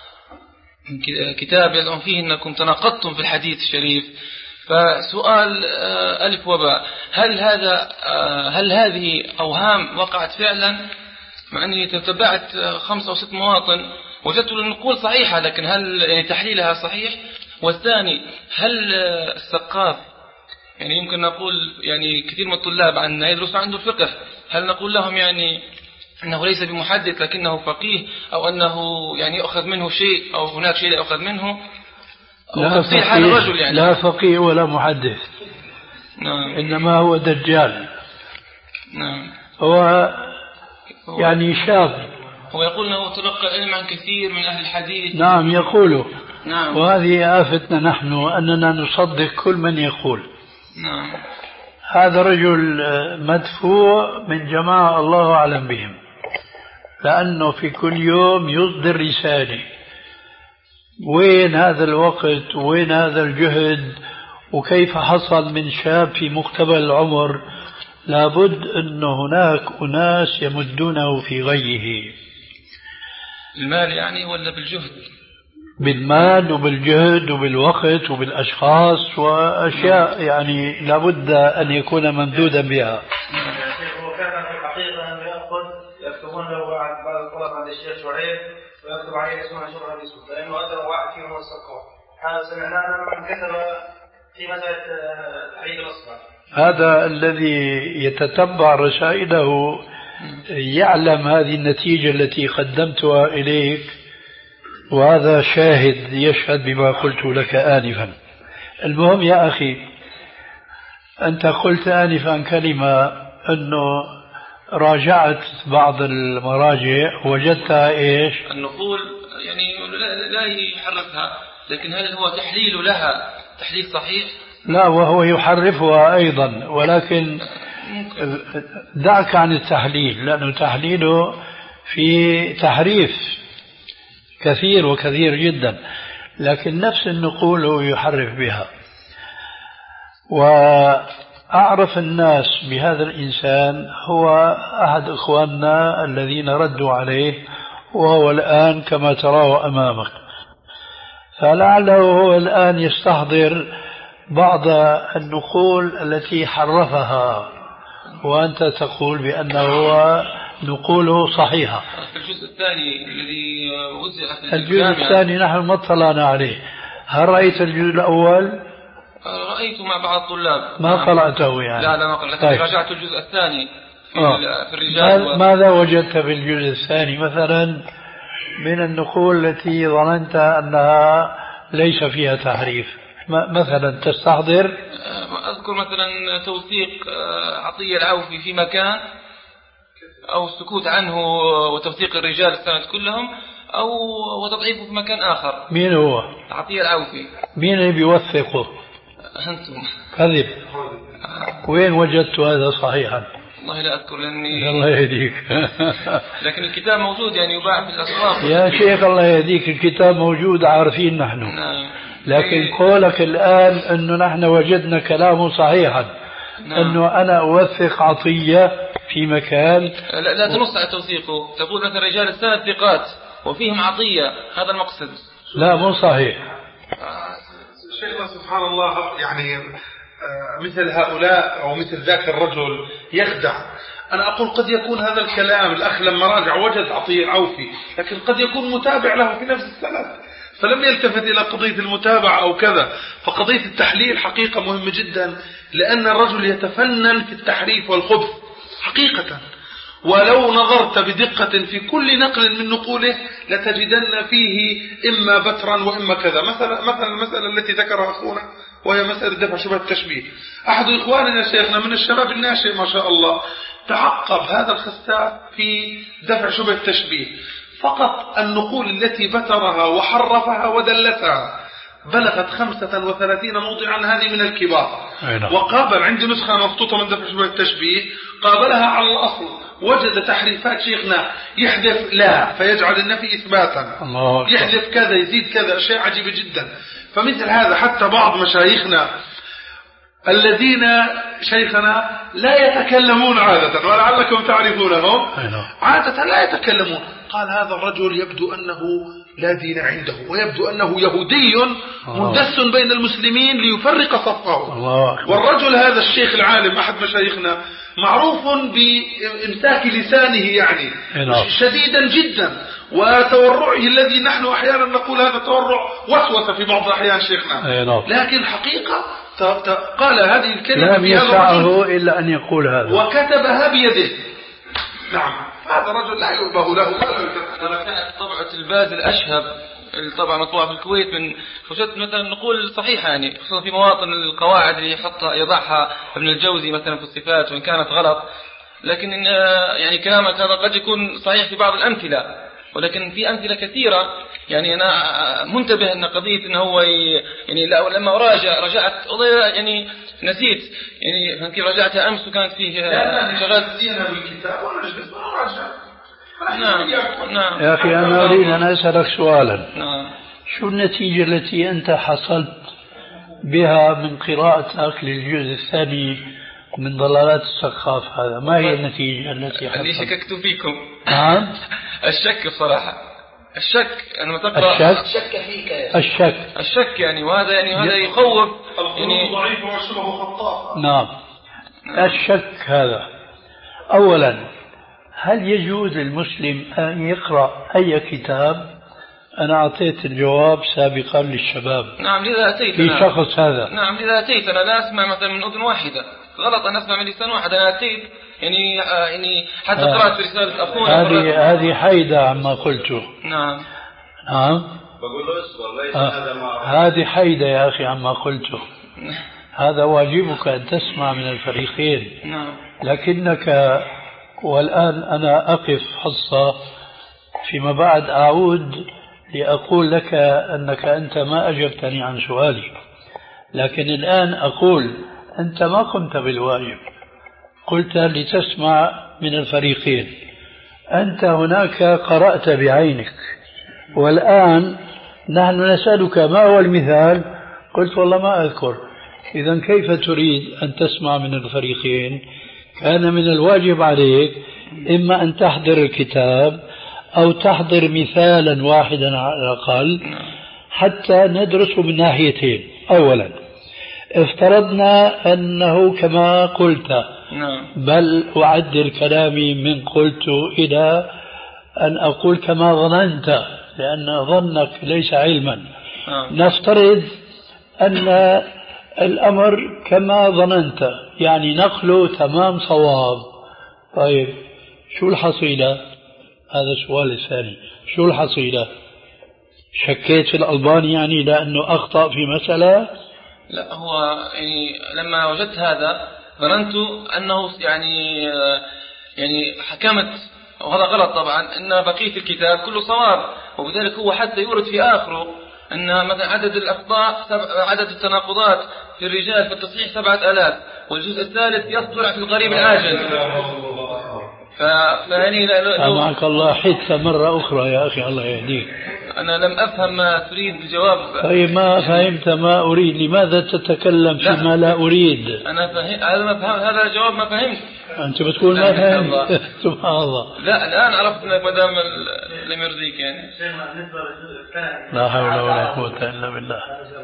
كتاب يدعون فيه أنكم تناقضتم في الحديث الشريف. فسؤال ألف وباء، هل هذا هل هذه أوهام وقعت فعلا؟ مع أني تتبعت خمسة أو ست مواطن وجدت النقول صحيحة، لكن هل يعني تحليلها صحيح؟ والثاني، هل الثقاف يعني يمكن نقول يعني كثير من الطلاب عن يدرس عنده الفقه، هل نقول لهم يعني أنه ليس بمحدث لكنه فقيه، أو أنه يعني يأخذ منه شيء أو هناك شيء يأخذ منه، أو لا تفسير حال الرجل يعني؟ لا فقيه ولا محدث. نعم. إنما هو دجال. نعم. هو يعني شاب. هو يقول أنه تلقى علم عن كثير من أهل الحديث. نعم يقوله. نعم. وهذه آفتنا نحن أننا نصدق كل من يقول. نعم. هذا رجل مدفوع من جماعة الله أعلم بهم، لأنه في كل يوم يصدر رسالة. وين هذا الوقت وين هذا الجهد؟ وكيف حصل من شاب في مقتبل العمر؟ لابد أن هناك أناس يمدونه في غيه. المال يعني ولا بالجهد؟ بالمال وبالجهد وبالوقت وبالأشخاص وأشياء يعني لابد أن يكون ممدودا بها. هو كان في الحقيقة أنه يأخذ يكتبون له بعض الطلب عند الشيخ شعيب ويكتب عليه اسمه شغل الاسود، لأنه أدى واحد فيهم هو السقاف. هذا سمعناه من كتب في مسألة تحريك الأصبع. هذا الذي يتتبع رسائله يعلم هذه النتيجة التي قدمتها إليك، وهذا شاهد يشهد بما قلت لك آنفا. المهم يا أخي، أنت قلت آنفا كلمة أنه راجعت بعض المراجع وجدتها إيش؟ النقول يعني لا يحرفها، لكن هل هو تحليل لها تحليل صحيح؟ لا، وهو يحرفها أيضا، ولكن دعك عن التحليل، لأنه تحليله في تحريف كثير وكثير جدا، لكن نفس النقول هو يحرف بها. وأعرف الناس بهذا الإنسان هو أحد إخواننا الذين ردوا عليه، وهو الآن كما تراه أمامك، فلعله هو الآن يستحضر بعض النقول التي حرفها وأنت تقول بأنه نقوله صحيحة. في الجزء الثاني الذي وزع في الجزء الثاني نحن ما اطلعنا عليه. هل رأيت الجزء الأول؟ رأيته مع بعض الطلاب. ما قرأته يعني؟ لا لا ما قرأت. طيب. رجعت الجزء الثاني في, آه. في الرجال. و... ماذا وجدت في الجزء الثاني مثلا من النقول التي ظننت أنها ليس فيها تحريف؟ مثلا تستحضر؟ أذكر مثلا توثيق عطية العوفي في مكان، أو السكوت عنه وتوثيق الرجال السند كلهم، أو وتضعيفه في مكان آخر. مين هو؟ عطية العوفي. مين اللي بيوثقه؟ أنتم. كذب. وين وجدت هذا صحيحا؟ والله لا أذكر لأني الله يهديك. لكن الكتاب موجود يعني يباع في الأسواق. يا شيخ الله يهديك، الكتاب موجود عارفين نحن. نعم. لكن قولك الآن أنه نحن وجدنا كلامه صحيحا. نعم. أنه أنا أوثق عطية في مكان. لا, لا تنص على توثيقه، تقول مثلا رجال السنة ثقات وفيهم عطية، هذا المقصد. لا مو صحيح. شيخنا سبحان الله، يعني مثل هؤلاء أو مثل ذاك الرجل يخدع. أنا أقول قد يكون هذا الكلام الأخ لما راجع وجد عطية العوفي، لكن قد يكون متابع له في نفس السنة فلم يلتفت إلى قضية المتابعة أو كذا. فقضية التحليل حقيقة مهمة جدا، لأن الرجل يتفنن في التحريف والخبث حقيقة. ولو نظرت بدقة في كل نقل من نقوله لتجدن فيه إما بترا وإما كذا. مثلا مثلا المسألة التي ذكرها أخونا وهي مسألة دفع شبهة التشبيه. أحد إخواننا شيخنا من الشباب الناشئ ما شاء الله تعقب هذا الخساف في دفع شبهة التشبيه. فقط النقول التي بترها وحرفها ودلتها بلغت خمسة وثلاثين موضعا، هذه من الكبار. وقابل عندي نسخة مخطوطة من دفع شبهة التشبيه، قابلها على الأصل وجد تحريفات شيخنا، يحذف لا فيجعل النفي إثباتا، يحذف كذا يزيد كذا، أشياء عجيبة جدا. فمثل هذا حتى بعض مشايخنا الذين شيخنا لا يتكلمون عادة ولعلكم تعرفونهم عادة لا يتكلمون، قال هذا الرجل يبدو أنه لا دين عنده ويبدو أنه يهودي مندس بين المسلمين ليفرق صفه. والرجل هذا الشيخ العالم أحد مشايخنا معروف بإمساك لسانه يعني شديدا جدا، وتورعه الذي نحن أحيانا نقول هذا تورع وسوسة في بعض الأحيان شيخنا، لكن حقيقة قال هذه الكلمة لم يسعه إلا أن يقول هذا وكتبها بيده. نعم هذا رجل لا يؤبه له. لما كانت طبعة الباز الأشهب الطبعة مطبوعة في الكويت من وجدت مثلا نقول صحيحة يعني، خصوصا في مواطن القواعد اللي يحطها يضعها ابن الجوزي مثلا في الصفات وإن كانت غلط، لكن يعني كلامك هذا قد يكون صحيح في بعض الأمثلة، ولكن في أمثلة كثيرة يعني أنا منتبه أن قضية أنه هو يعني لما راجع رجعت يعني نسيت يعني كيف رجعتها أمس وكانت فيه شغال زينة بالكتاب ونجلس ونراجع. نعم نعم يا أخي أنا أريد أن أسألك سؤالا. نعم. شو النتيجة التي أنت حصلت بها من قراءتك للجزء الثاني من ضلالات السقاف هذا؟ ما هي النتيجة التي حصلت؟ اللي شككت فيكم. نعم. الشك بصراحة، الشك أنا تقرأ الشك فيك يا الشك الشك يعني، وهذا يعني وهذا يخوف يعني ضعيف وشبه خطاف. نعم الشك هذا. أولا هل يجوز للمسلم أن يقرأ أي كتاب؟ أنا أعطيت الجواب سابقا للشباب. نعم لذا أتيت في شخص هذا. نعم لذا أتيت أنا لا أسمع مثلا من أذن واحدة، غلط أن أسمع من لسان واحد. أنا أتيت يعني يعني حتى قرأت رسالة أخونا. هذه هذه حيدة عما قلته. نعم نعم بقول له اصبر ليس آه. هذا ما هذه حيدة يا أخي عما قلته. هذا واجبك أن تسمع من الفريقين. نعم. لكنك والآن أنا أقف حصة، فيما بعد أعود لأقول لك أنك أنت ما أجبتني عن سؤالي، لكن الآن أقول أنت ما قمت بالواجب، قلت لتسمع من الفريقين. أنت هناك قرأت بعينك، والآن نحن نسألك ما هو المثال، قلت والله ما أذكر. إذن كيف تريد أن تسمع من الفريقين؟ كان من الواجب عليك إما أن تحضر الكتاب أو تحضر مثالا واحدا على الأقل حتى ندرسه من ناحيتين. أولا افترضنا أنه كما قلت، نعم. بل أعدل كلامي من قلت إلى أن أقول كما ظننت، لأن ظنك ليس علما. آه. نفترض أن الأمر كما ظننت، يعني نقله تمام صواب. طيب شو الحصيلة؟ هذا السؤال الثاني، شو الحصيلة؟ شكيت في الألباني يعني لأنه أخطأ في مسألة؟ لا، هو يعني لما وجدت هذا ظننت أنه يعني يعني حكمت، وهذا غلط طبعا، أن بقية الكتاب كله صواب، وبذلك هو حتى يورد في آخره أن مثلا عدد الأخطاء عدد التناقضات في الرجال في التصحيح سبعة آلاف، والجزء الثالث يصدر في القريب العاجل. فهني أمعك الله حدث مرة أخرى يا أخي، الله يهديك. أنا لم أفهم ما تريد الجواب. طيب ما فهمت ما أريد، لماذا تتكلم فيما لا أريد؟ أنا فهم هذا ما فهم، هذا الجواب ما فهمت. أنت بتقول ما فهمت. سبحان الله. لا الآن عرفت أنك ما دام لم يرضيك يعني. لا حول ولا قوة إلا بالله.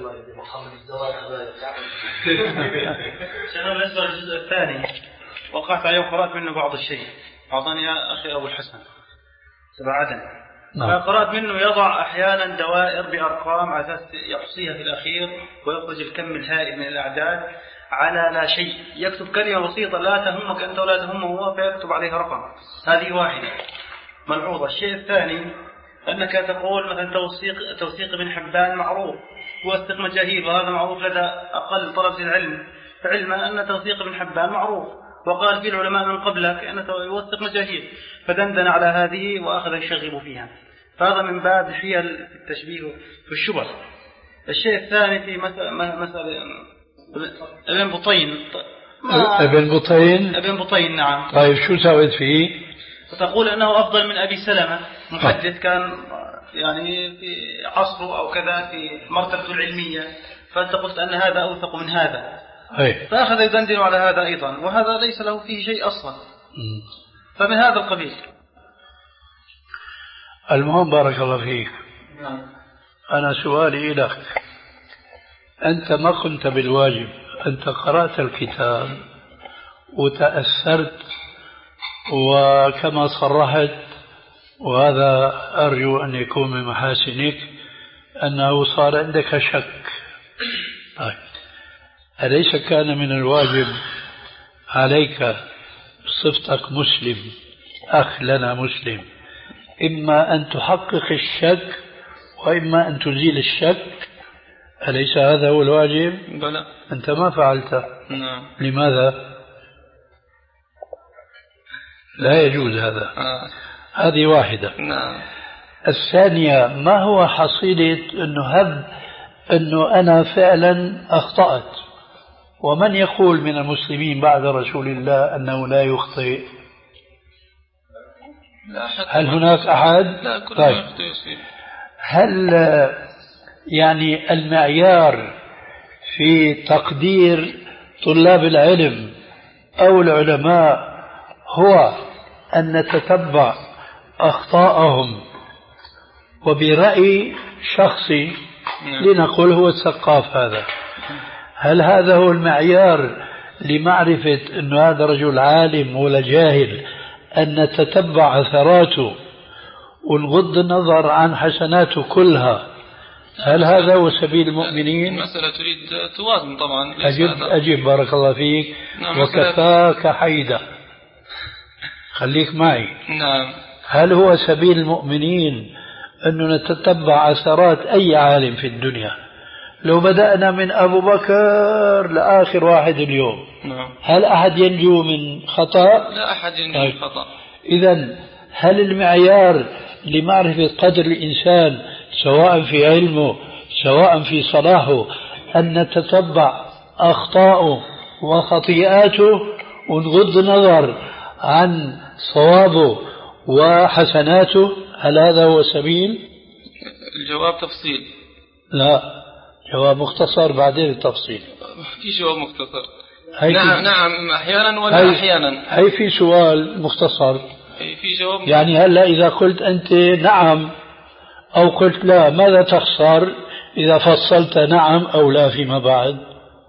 شيخنا بالنسبة للجزء الثاني وقعت عليه وقرأت منه بعض الشيء، أعطاني يا أخي أبو الحسن تبع عدن. فقرأت منه يضع أحيانا دوائر بأرقام على أساس يحصيها في الأخير ويخرج الكم الهائل من الأعداد على لا شيء، يكتب كلمة بسيطة لا تهمك أنت ولا تهمه هو، فيكتب عليها رقم. هذه واحدة ملحوظة. الشيء الثاني أنك تقول مثلا توثيق توثيق ابن حبان معروف، وثق مجاهيل، وهذا معروف لدى أقل طلبة العلم، فعلما أن توثيق ابن حبان معروف، وقال في العلماء من قبلك أن يوثق مجاهيل، فدندن على هذه وأخذ يشغب فيها. فهذا من باب حيل التشبيه في الشبه. الشيء الثاني في مسألة ابن بطين. ابن بطين ابن بطين نعم. طيب شو سويت فيه؟ فتقول أنه أفضل من أبي سلمة، محدث كان يعني في عصره أو كذا في مرتبته العلمية، فأنت قلت أن هذا أوثق من هذا. أي. فأخذ يدندن على هذا أيضا، وهذا ليس له فيه شيء أصلا. فمن هذا القبيل. المهم بارك الله فيك. نعم. أنا سؤالي لك، أنت ما كنت بالواجب، أنت قرأت الكتاب وتأثرت، وكما صرحت، وهذا أرجو أن يكون من محاسنك، أنه صار عندك شك. طيب أليس كان من الواجب عليك صفتك مسلم، أخ لنا مسلم، إما أن تحقق الشك وإما أن تزيل الشك؟ أليس هذا هو الواجب؟ بلى. أنت ما فعلت. نعم. لماذا؟ لا يجوز هذا. آه. هذه واحدة. نعم. الثانية، ما هو حصيلة أنه هب أنه أنا فعلا أخطأت؟ ومن يقول من المسلمين بعد رسول الله أنه لا يخطئ؟ لا أحد. هل هناك أحد؟ لا، كل طيب. يخطئ يصيب. هل يعني المعيار في تقدير طلاب العلم أو العلماء هو أن نتتبع أخطاءهم وبرأي شخصي لنقول هو الثقاف هذا؟ هل هذا هو المعيار لمعرفة أن هذا رجل عالم ولا جاهل، أن نتتبع أثراته ونغض النظر عن حسناته كلها؟ هل هذا هو سبيل المؤمنين؟ المسألة تريد توازن طبعا. أجب, أجب بارك الله فيك. نعم. وكفاك حيدة، خليك معي. نعم. هل هو سبيل المؤمنين أن نتتبع أثرات أي عالم في الدنيا؟ لو بدأنا من أبو بكر لآخر واحد اليوم، نعم. هل أحد ينجو من خطأ؟ لا أحد ينجو من خطأ. إذن هل المعيار لمعرفة قدر الإنسان سواء في علمه سواء في صلاحه أن نتتبع أخطاءه وخطيئاته ونغض النظر عن صوابه وحسناته؟ هل هذا هو سبيل؟ الجواب تفصيل. لا، جواب مختصر بعدين التفصيل. في جواب مختصر. نعم نعم أحيانا ولا هي أحيانا. هي في سؤال مختصر. في جواب يعني هلا إذا قلت أنت نعم أو قلت لا، ماذا تخسر إذا فصلت نعم أو لا فيما بعد؟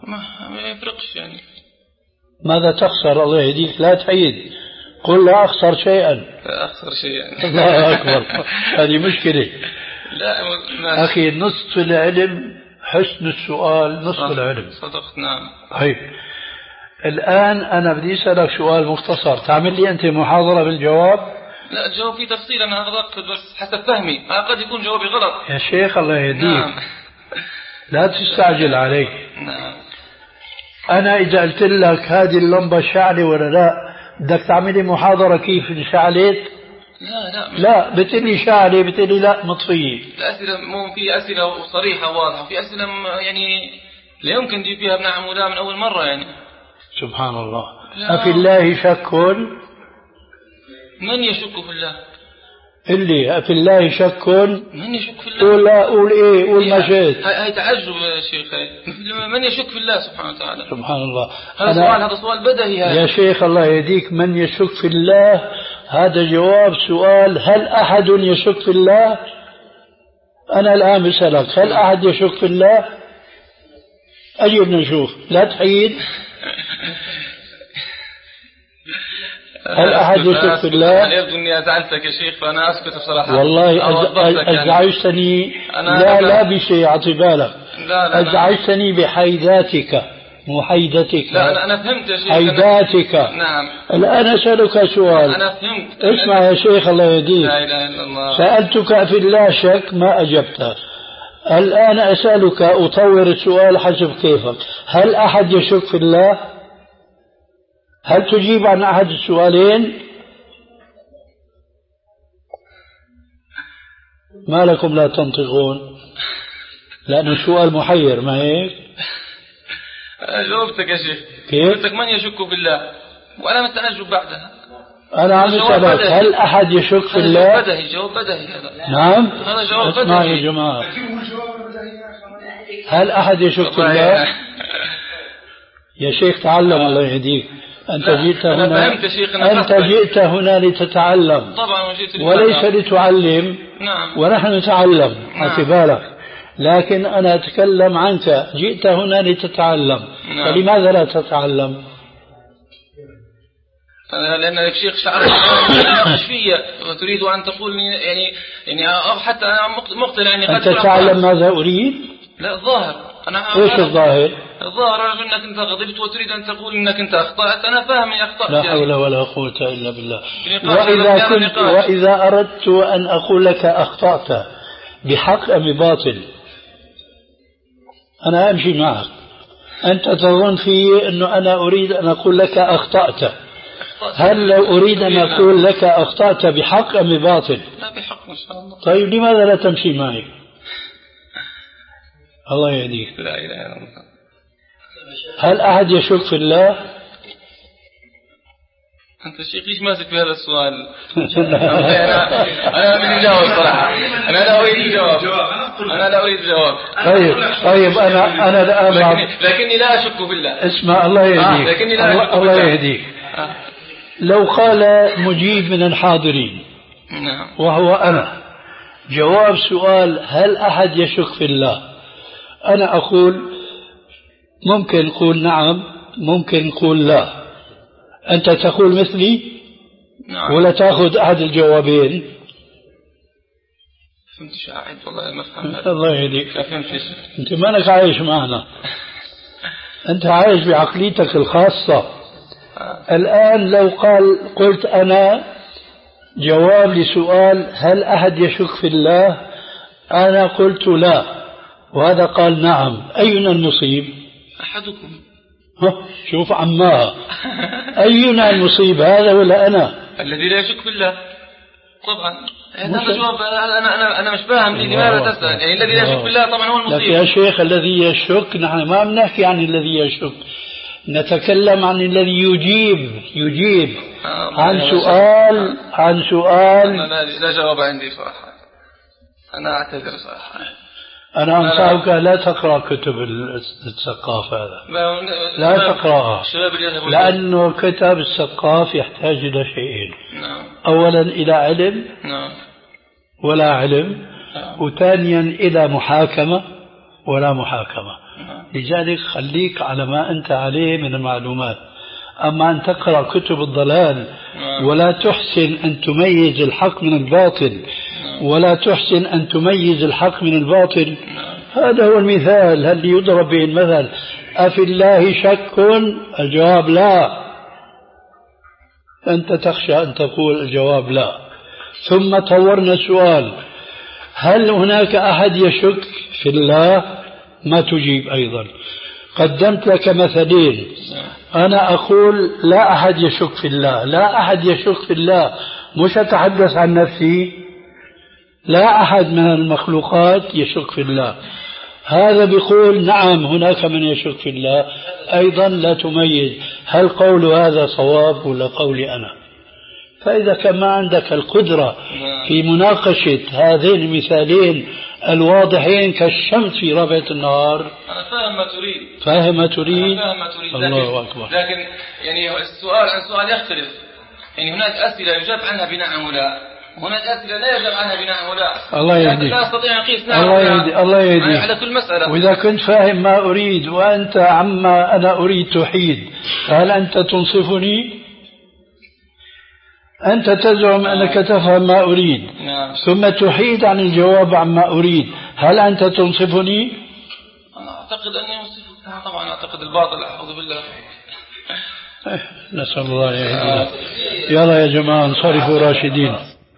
ما, ما يفرقش يعني. ماذا تخسر؟ الله يهديك لا تعيد، قل لا أخسر شيئا. لا أخسر شيئا. الله أكبر. هذه مشكلة. لا ما أخي نصف العلم حسن السؤال، نصف العلم. صدقت. نعم. طيب الآن أنا بدي أسألك سؤال مختصر، تعمل لي أنت محاضرة بالجواب؟ لا الجواب فيه تفصيل، أنا أغلق بس حسب فهمي، قد يكون جوابي غلط. يا شيخ الله يهديك. نعم. لا تستعجل علي. نعم. أنا إذا قلت لك هذه اللمبة شعلة ولا لا، بدك تعملي محاضرة كيف شعلت؟ لا لا لا بتقلي شعلة، بتقلي لا مطفية. الأسئلة مو في أسئلة صريحة واضحة، في أسئلة يعني لا يمكن تجيب فيها بنعم ولا من أول مرة يعني. سبحان الله. أفي الله شك؟ من يشك في الله؟ اللي أفي الله شك؟ من يشك في الله؟ قول لا، قول إيه، قول ما شئت. هاي تعجب يا شيخ. من يشك في الله سبحانه وتعالى؟ سبحان الله. هذا سؤال، هذا سؤال بدهي هذا. يا شيخ الله يهديك، من يشك في الله هذا جواب سؤال هل أحد يشك في الله؟ أنا الآن بسألك هل أحد يشك في الله؟ أجب نشوف، لا تحيد. هل أحد يشك في الله؟ أنا يبدو أني أزعلتك يا شيخ، فأنا أسكت بصراحة. والله أزعجتني. لا لا بشيء، أعطي بالك. أزعجتني بحيداتك، محيدتك. لا أنا, أنا فهمت يا شيخ. حيداتك. نعم. الآن أسألك سؤال. أنا فهمت. اسمع يا شيخ الله يهديك. لا إله إلا الله. سألتك في الله شك ما أجبت. الآن أسألك، أطور السؤال حسب كيفك، هل أحد يشك في الله؟ هل تجيب عن أحد السؤالين؟ ما لكم لا تنطقون؟ لأنه سؤال محير، ما هيك؟ جاوبتك يا شيخ. كيف؟ قلتك من يشك في الله، وأنا مستأجب بعدها. أنا عم أسألك هل أحد يشك في الله؟ جواب بدهي، جواب بدهي هذا. نعم. هذا جواب بدهي. اسمع يا جماعة، هل أحد يشك في الله؟ يا شيخ تعلم الله يهديك. أنت جئت هنا، أنت جئت هنا لتتعلم. طبعا جئت وليس لتعلم. نعم. ونحن نتعلم. أعطي بالك. لكن أنا أتكلم عنك، جئت هنا لتتعلم. نعم. فلماذا لا تتعلم؟ لأن الشيخ شعر يناقش فيا وتريد أن تقول يعني يعني أو حتى أنا مقتنع أني أنت تعلم ماذا أريد؟ لا الظاهر. أنا إيش الظاهر؟ الظاهر أنك أنت غضبت وتريد أن تقول أنك أنت أخطأت. أنا فاهم أني أخطأت. لا حول يعني. ولا قوة إلا بالله. وإذا كنت وإذا أردت أن أقول لك أخطأت بحق أم باطل، أنا أمشي معك. أنت تظن في أنه أنا أريد أن أقول لك أخطأت. هل لو أريد أن أقول لك أخطأت بحق أم باطل؟ لا بحق إن شاء الله. طيب لماذا لا تمشي معي؟ الله يهديك. لا إله إلا الله. هل أحد يشك في الله؟ أنت شيخ ليش ماسك في هذا السؤال؟ أنا أنا من أجاوب صراحة. أنا لا أريد جواب. أنا لا أريد جواب. طيب طيب أنا أنا الآن لكني, لكني لا أشك بالله. اسمع الله يهديك. آه. لكني لا أشك الله يهديك. آه. لو قال مجيب من الحاضرين نعم. وهو أنا جواب سؤال هل أحد يشك في الله، أنا أقول ممكن نقول نعم، ممكن نقول لا. أنت تقول مثلي؟ نعم. ولا تأخذ أحد الجوابين؟ فهمت شاهد والله ما فهمت. الله يهديك. فهمتش. أنت مالك عايش معنا، أنت عايش بعقليتك الخاصة. آه. الآن لو قال قلت أنا جواب لسؤال هل أحد يشك في الله، أنا قلت لا وهذا قال نعم، أينا المصيب؟ أحدكم. شوف عماها. أينا المصيب، هذا ولا أنا؟ الذي لا يشك في الله طبعا. هذا جواب. أنا أنا أنا مش فاهم لماذا تسأل. يعني الذي لا يشك في الله طبعا هو المصيب. لكن يا شيخ الذي يشك، نحن ما بنحكي عن الذي يشك، نتكلم عن الذي يجيب يجيب آه عن سؤال عن سؤال. أنا لا جواب عندي صراحة. أنا أعتذر صراحة. أنا أنصحك لا تقرأ كتب الثقافة هذا، لا تقرأها، لأنه كتاب الثقاف يحتاج إلى شيئين. نعم. أولا إلى علم. نعم. ولا علم. نعم. وثانيا إلى محاكمة ولا محاكمة. لذلك خليك على ما أنت عليه من المعلومات. أما أن تقرأ كتب الضلال ولا تحسن أن تميز الحق من الباطل ولا تحسن أن تميز الحق من الباطل، هذا هو المثال. هل يضرب به المثل أفي الله شك؟ الجواب لا. أنت تخشى أن تقول الجواب لا. ثم طورنا السؤال: هل هناك أحد يشك في الله؟ ما تجيب أيضا. قدمت لك مثلين، أنا أقول لا أحد يشك في الله. لا أحد يشك في الله، مش أتحدث عن نفسي، لا أحد من المخلوقات يشك في الله. هذا بيقول نعم هناك من يشك في الله، أيضا لا تميز هل قول هذا صواب ولا قولي أنا. فإذا كان ما عندك القدرة في مناقشة هذين المثالين الواضحين كالشمس في ربعة النهار، أنا فاهم ما تريد فاهم ما تريد, فاهم ما تريد. الله لكن, أكبر. لكن يعني السؤال عن سؤال يختلف. يعني هناك أسئلة يجاب عنها بناء ولا، هناك أسئلة لا يجاب عنها بناء ولا. الله يهديك. لا أستطيع أن أقيس نعم الله يهديك. الله يهديك على كل مسألة. وإذا كنت فاهم ما أريد وأنت عما أنا أريد تحيد، هل أنت تنصفني؟ أنت تزعم أنك تفهم ما أريد نعم. ثم تحيد عن الجواب عما أريد، هل أنت تنصفني؟ أنا أعتقد أني أنصفك. طبعا أعتقد الباطل، أعوذ بالله. نسأل الله أن يهدينا. يلا يا جماعة انصرفوا راشدين.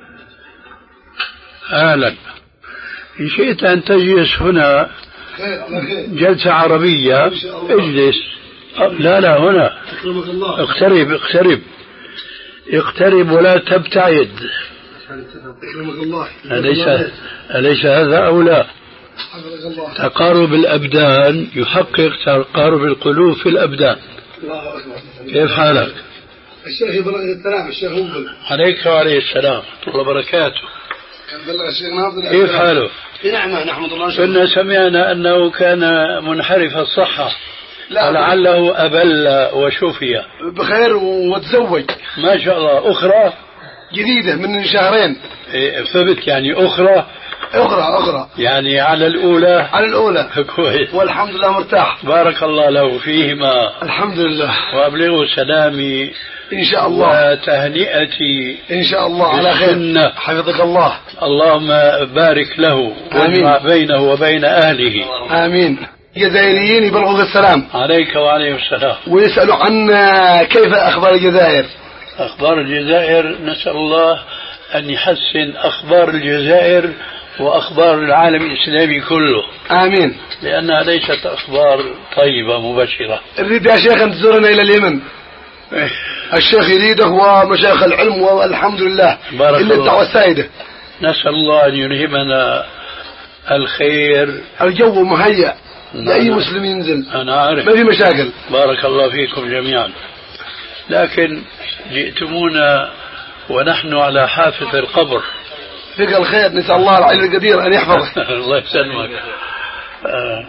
أهلا. إن شئت أن تجلس هنا جلسة عربية اجلس. لا لا هنا اقترب اقترب اقترب ولا تبتعد. أليس, أليس هذا أو لا؟ تقارب الأبدان يحقق تقارب القلوب في الأبدان. كيف حالك؟ الشيخ يبلغ السلام. الشيخ مقبل عليك وعليه السلام ورحمة الله وبركاته. كيف حاله؟ نعم نحمد الله. كنا سمعنا أنه كان منحرف الصحة ولعله أبل وشفي. بخير وتزوج ما شاء الله. أخرى جديدة من شهرين. ثبت يعني أخرى أخرى أخرى يعني على الأولى على الأولى كويس والحمد لله مرتاح. بارك الله له فيهما. الحمد لله. وأبلغه سلامي إن شاء الله وتهنئتي إن شاء الله على خير. حفظك الله. اللهم بارك له واجمع بينه وبين أهله. آمين. جزائريين يبلغوا السلام عليك وعليه السلام ويسألوا عن كيف أخبار الجزائر. أخبار الجزائر نسأل الله أن يحسن أخبار الجزائر وأخبار العالم الإسلامي كله. آمين. لأنها ليست أخبار طيبة مبشرة. نريد يا شيخ أن تزورنا إلى اليمن. الشيخ يريده ومشايخ العلم والحمد لله إلا الدعوة السائدة. نسأل الله أن يلهمنا الخير. الجو مهيأ لأي مسلم ينزل. أنا عارف ما في مشاكل. بارك الله فيكم جميعا. لكن جئتمونا ونحن على حافة القبر. فيك الخير. نسأل الله العلي القدير أن يحفظك. الله يسلمك. آه.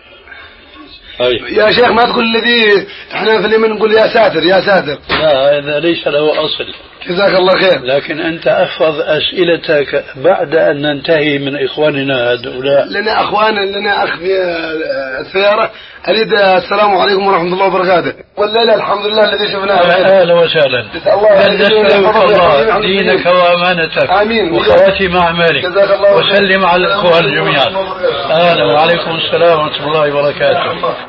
يا شيخ ما تقول الذي احنا في اليمن نقول يا ساتر يا ساتر. لا هذا ليس له أصل. جزاك الله خير. لكن أنت أحفظ أسئلتك بعد أن ننتهي من إخواننا هؤلاء. لنا أخوانا لنا أخ في السيارة. أريد السلام عليكم ورحمة الله وبركاته. والليلة الحمد لله الذي شفناه. أهلا وسهلا. نسألك الله دينك وأمانتك. آمين. وخواتم أعمالك. وسلم على الإخوان جميعا. أهلا وعليكم السلام ورحمة الله وبركاته.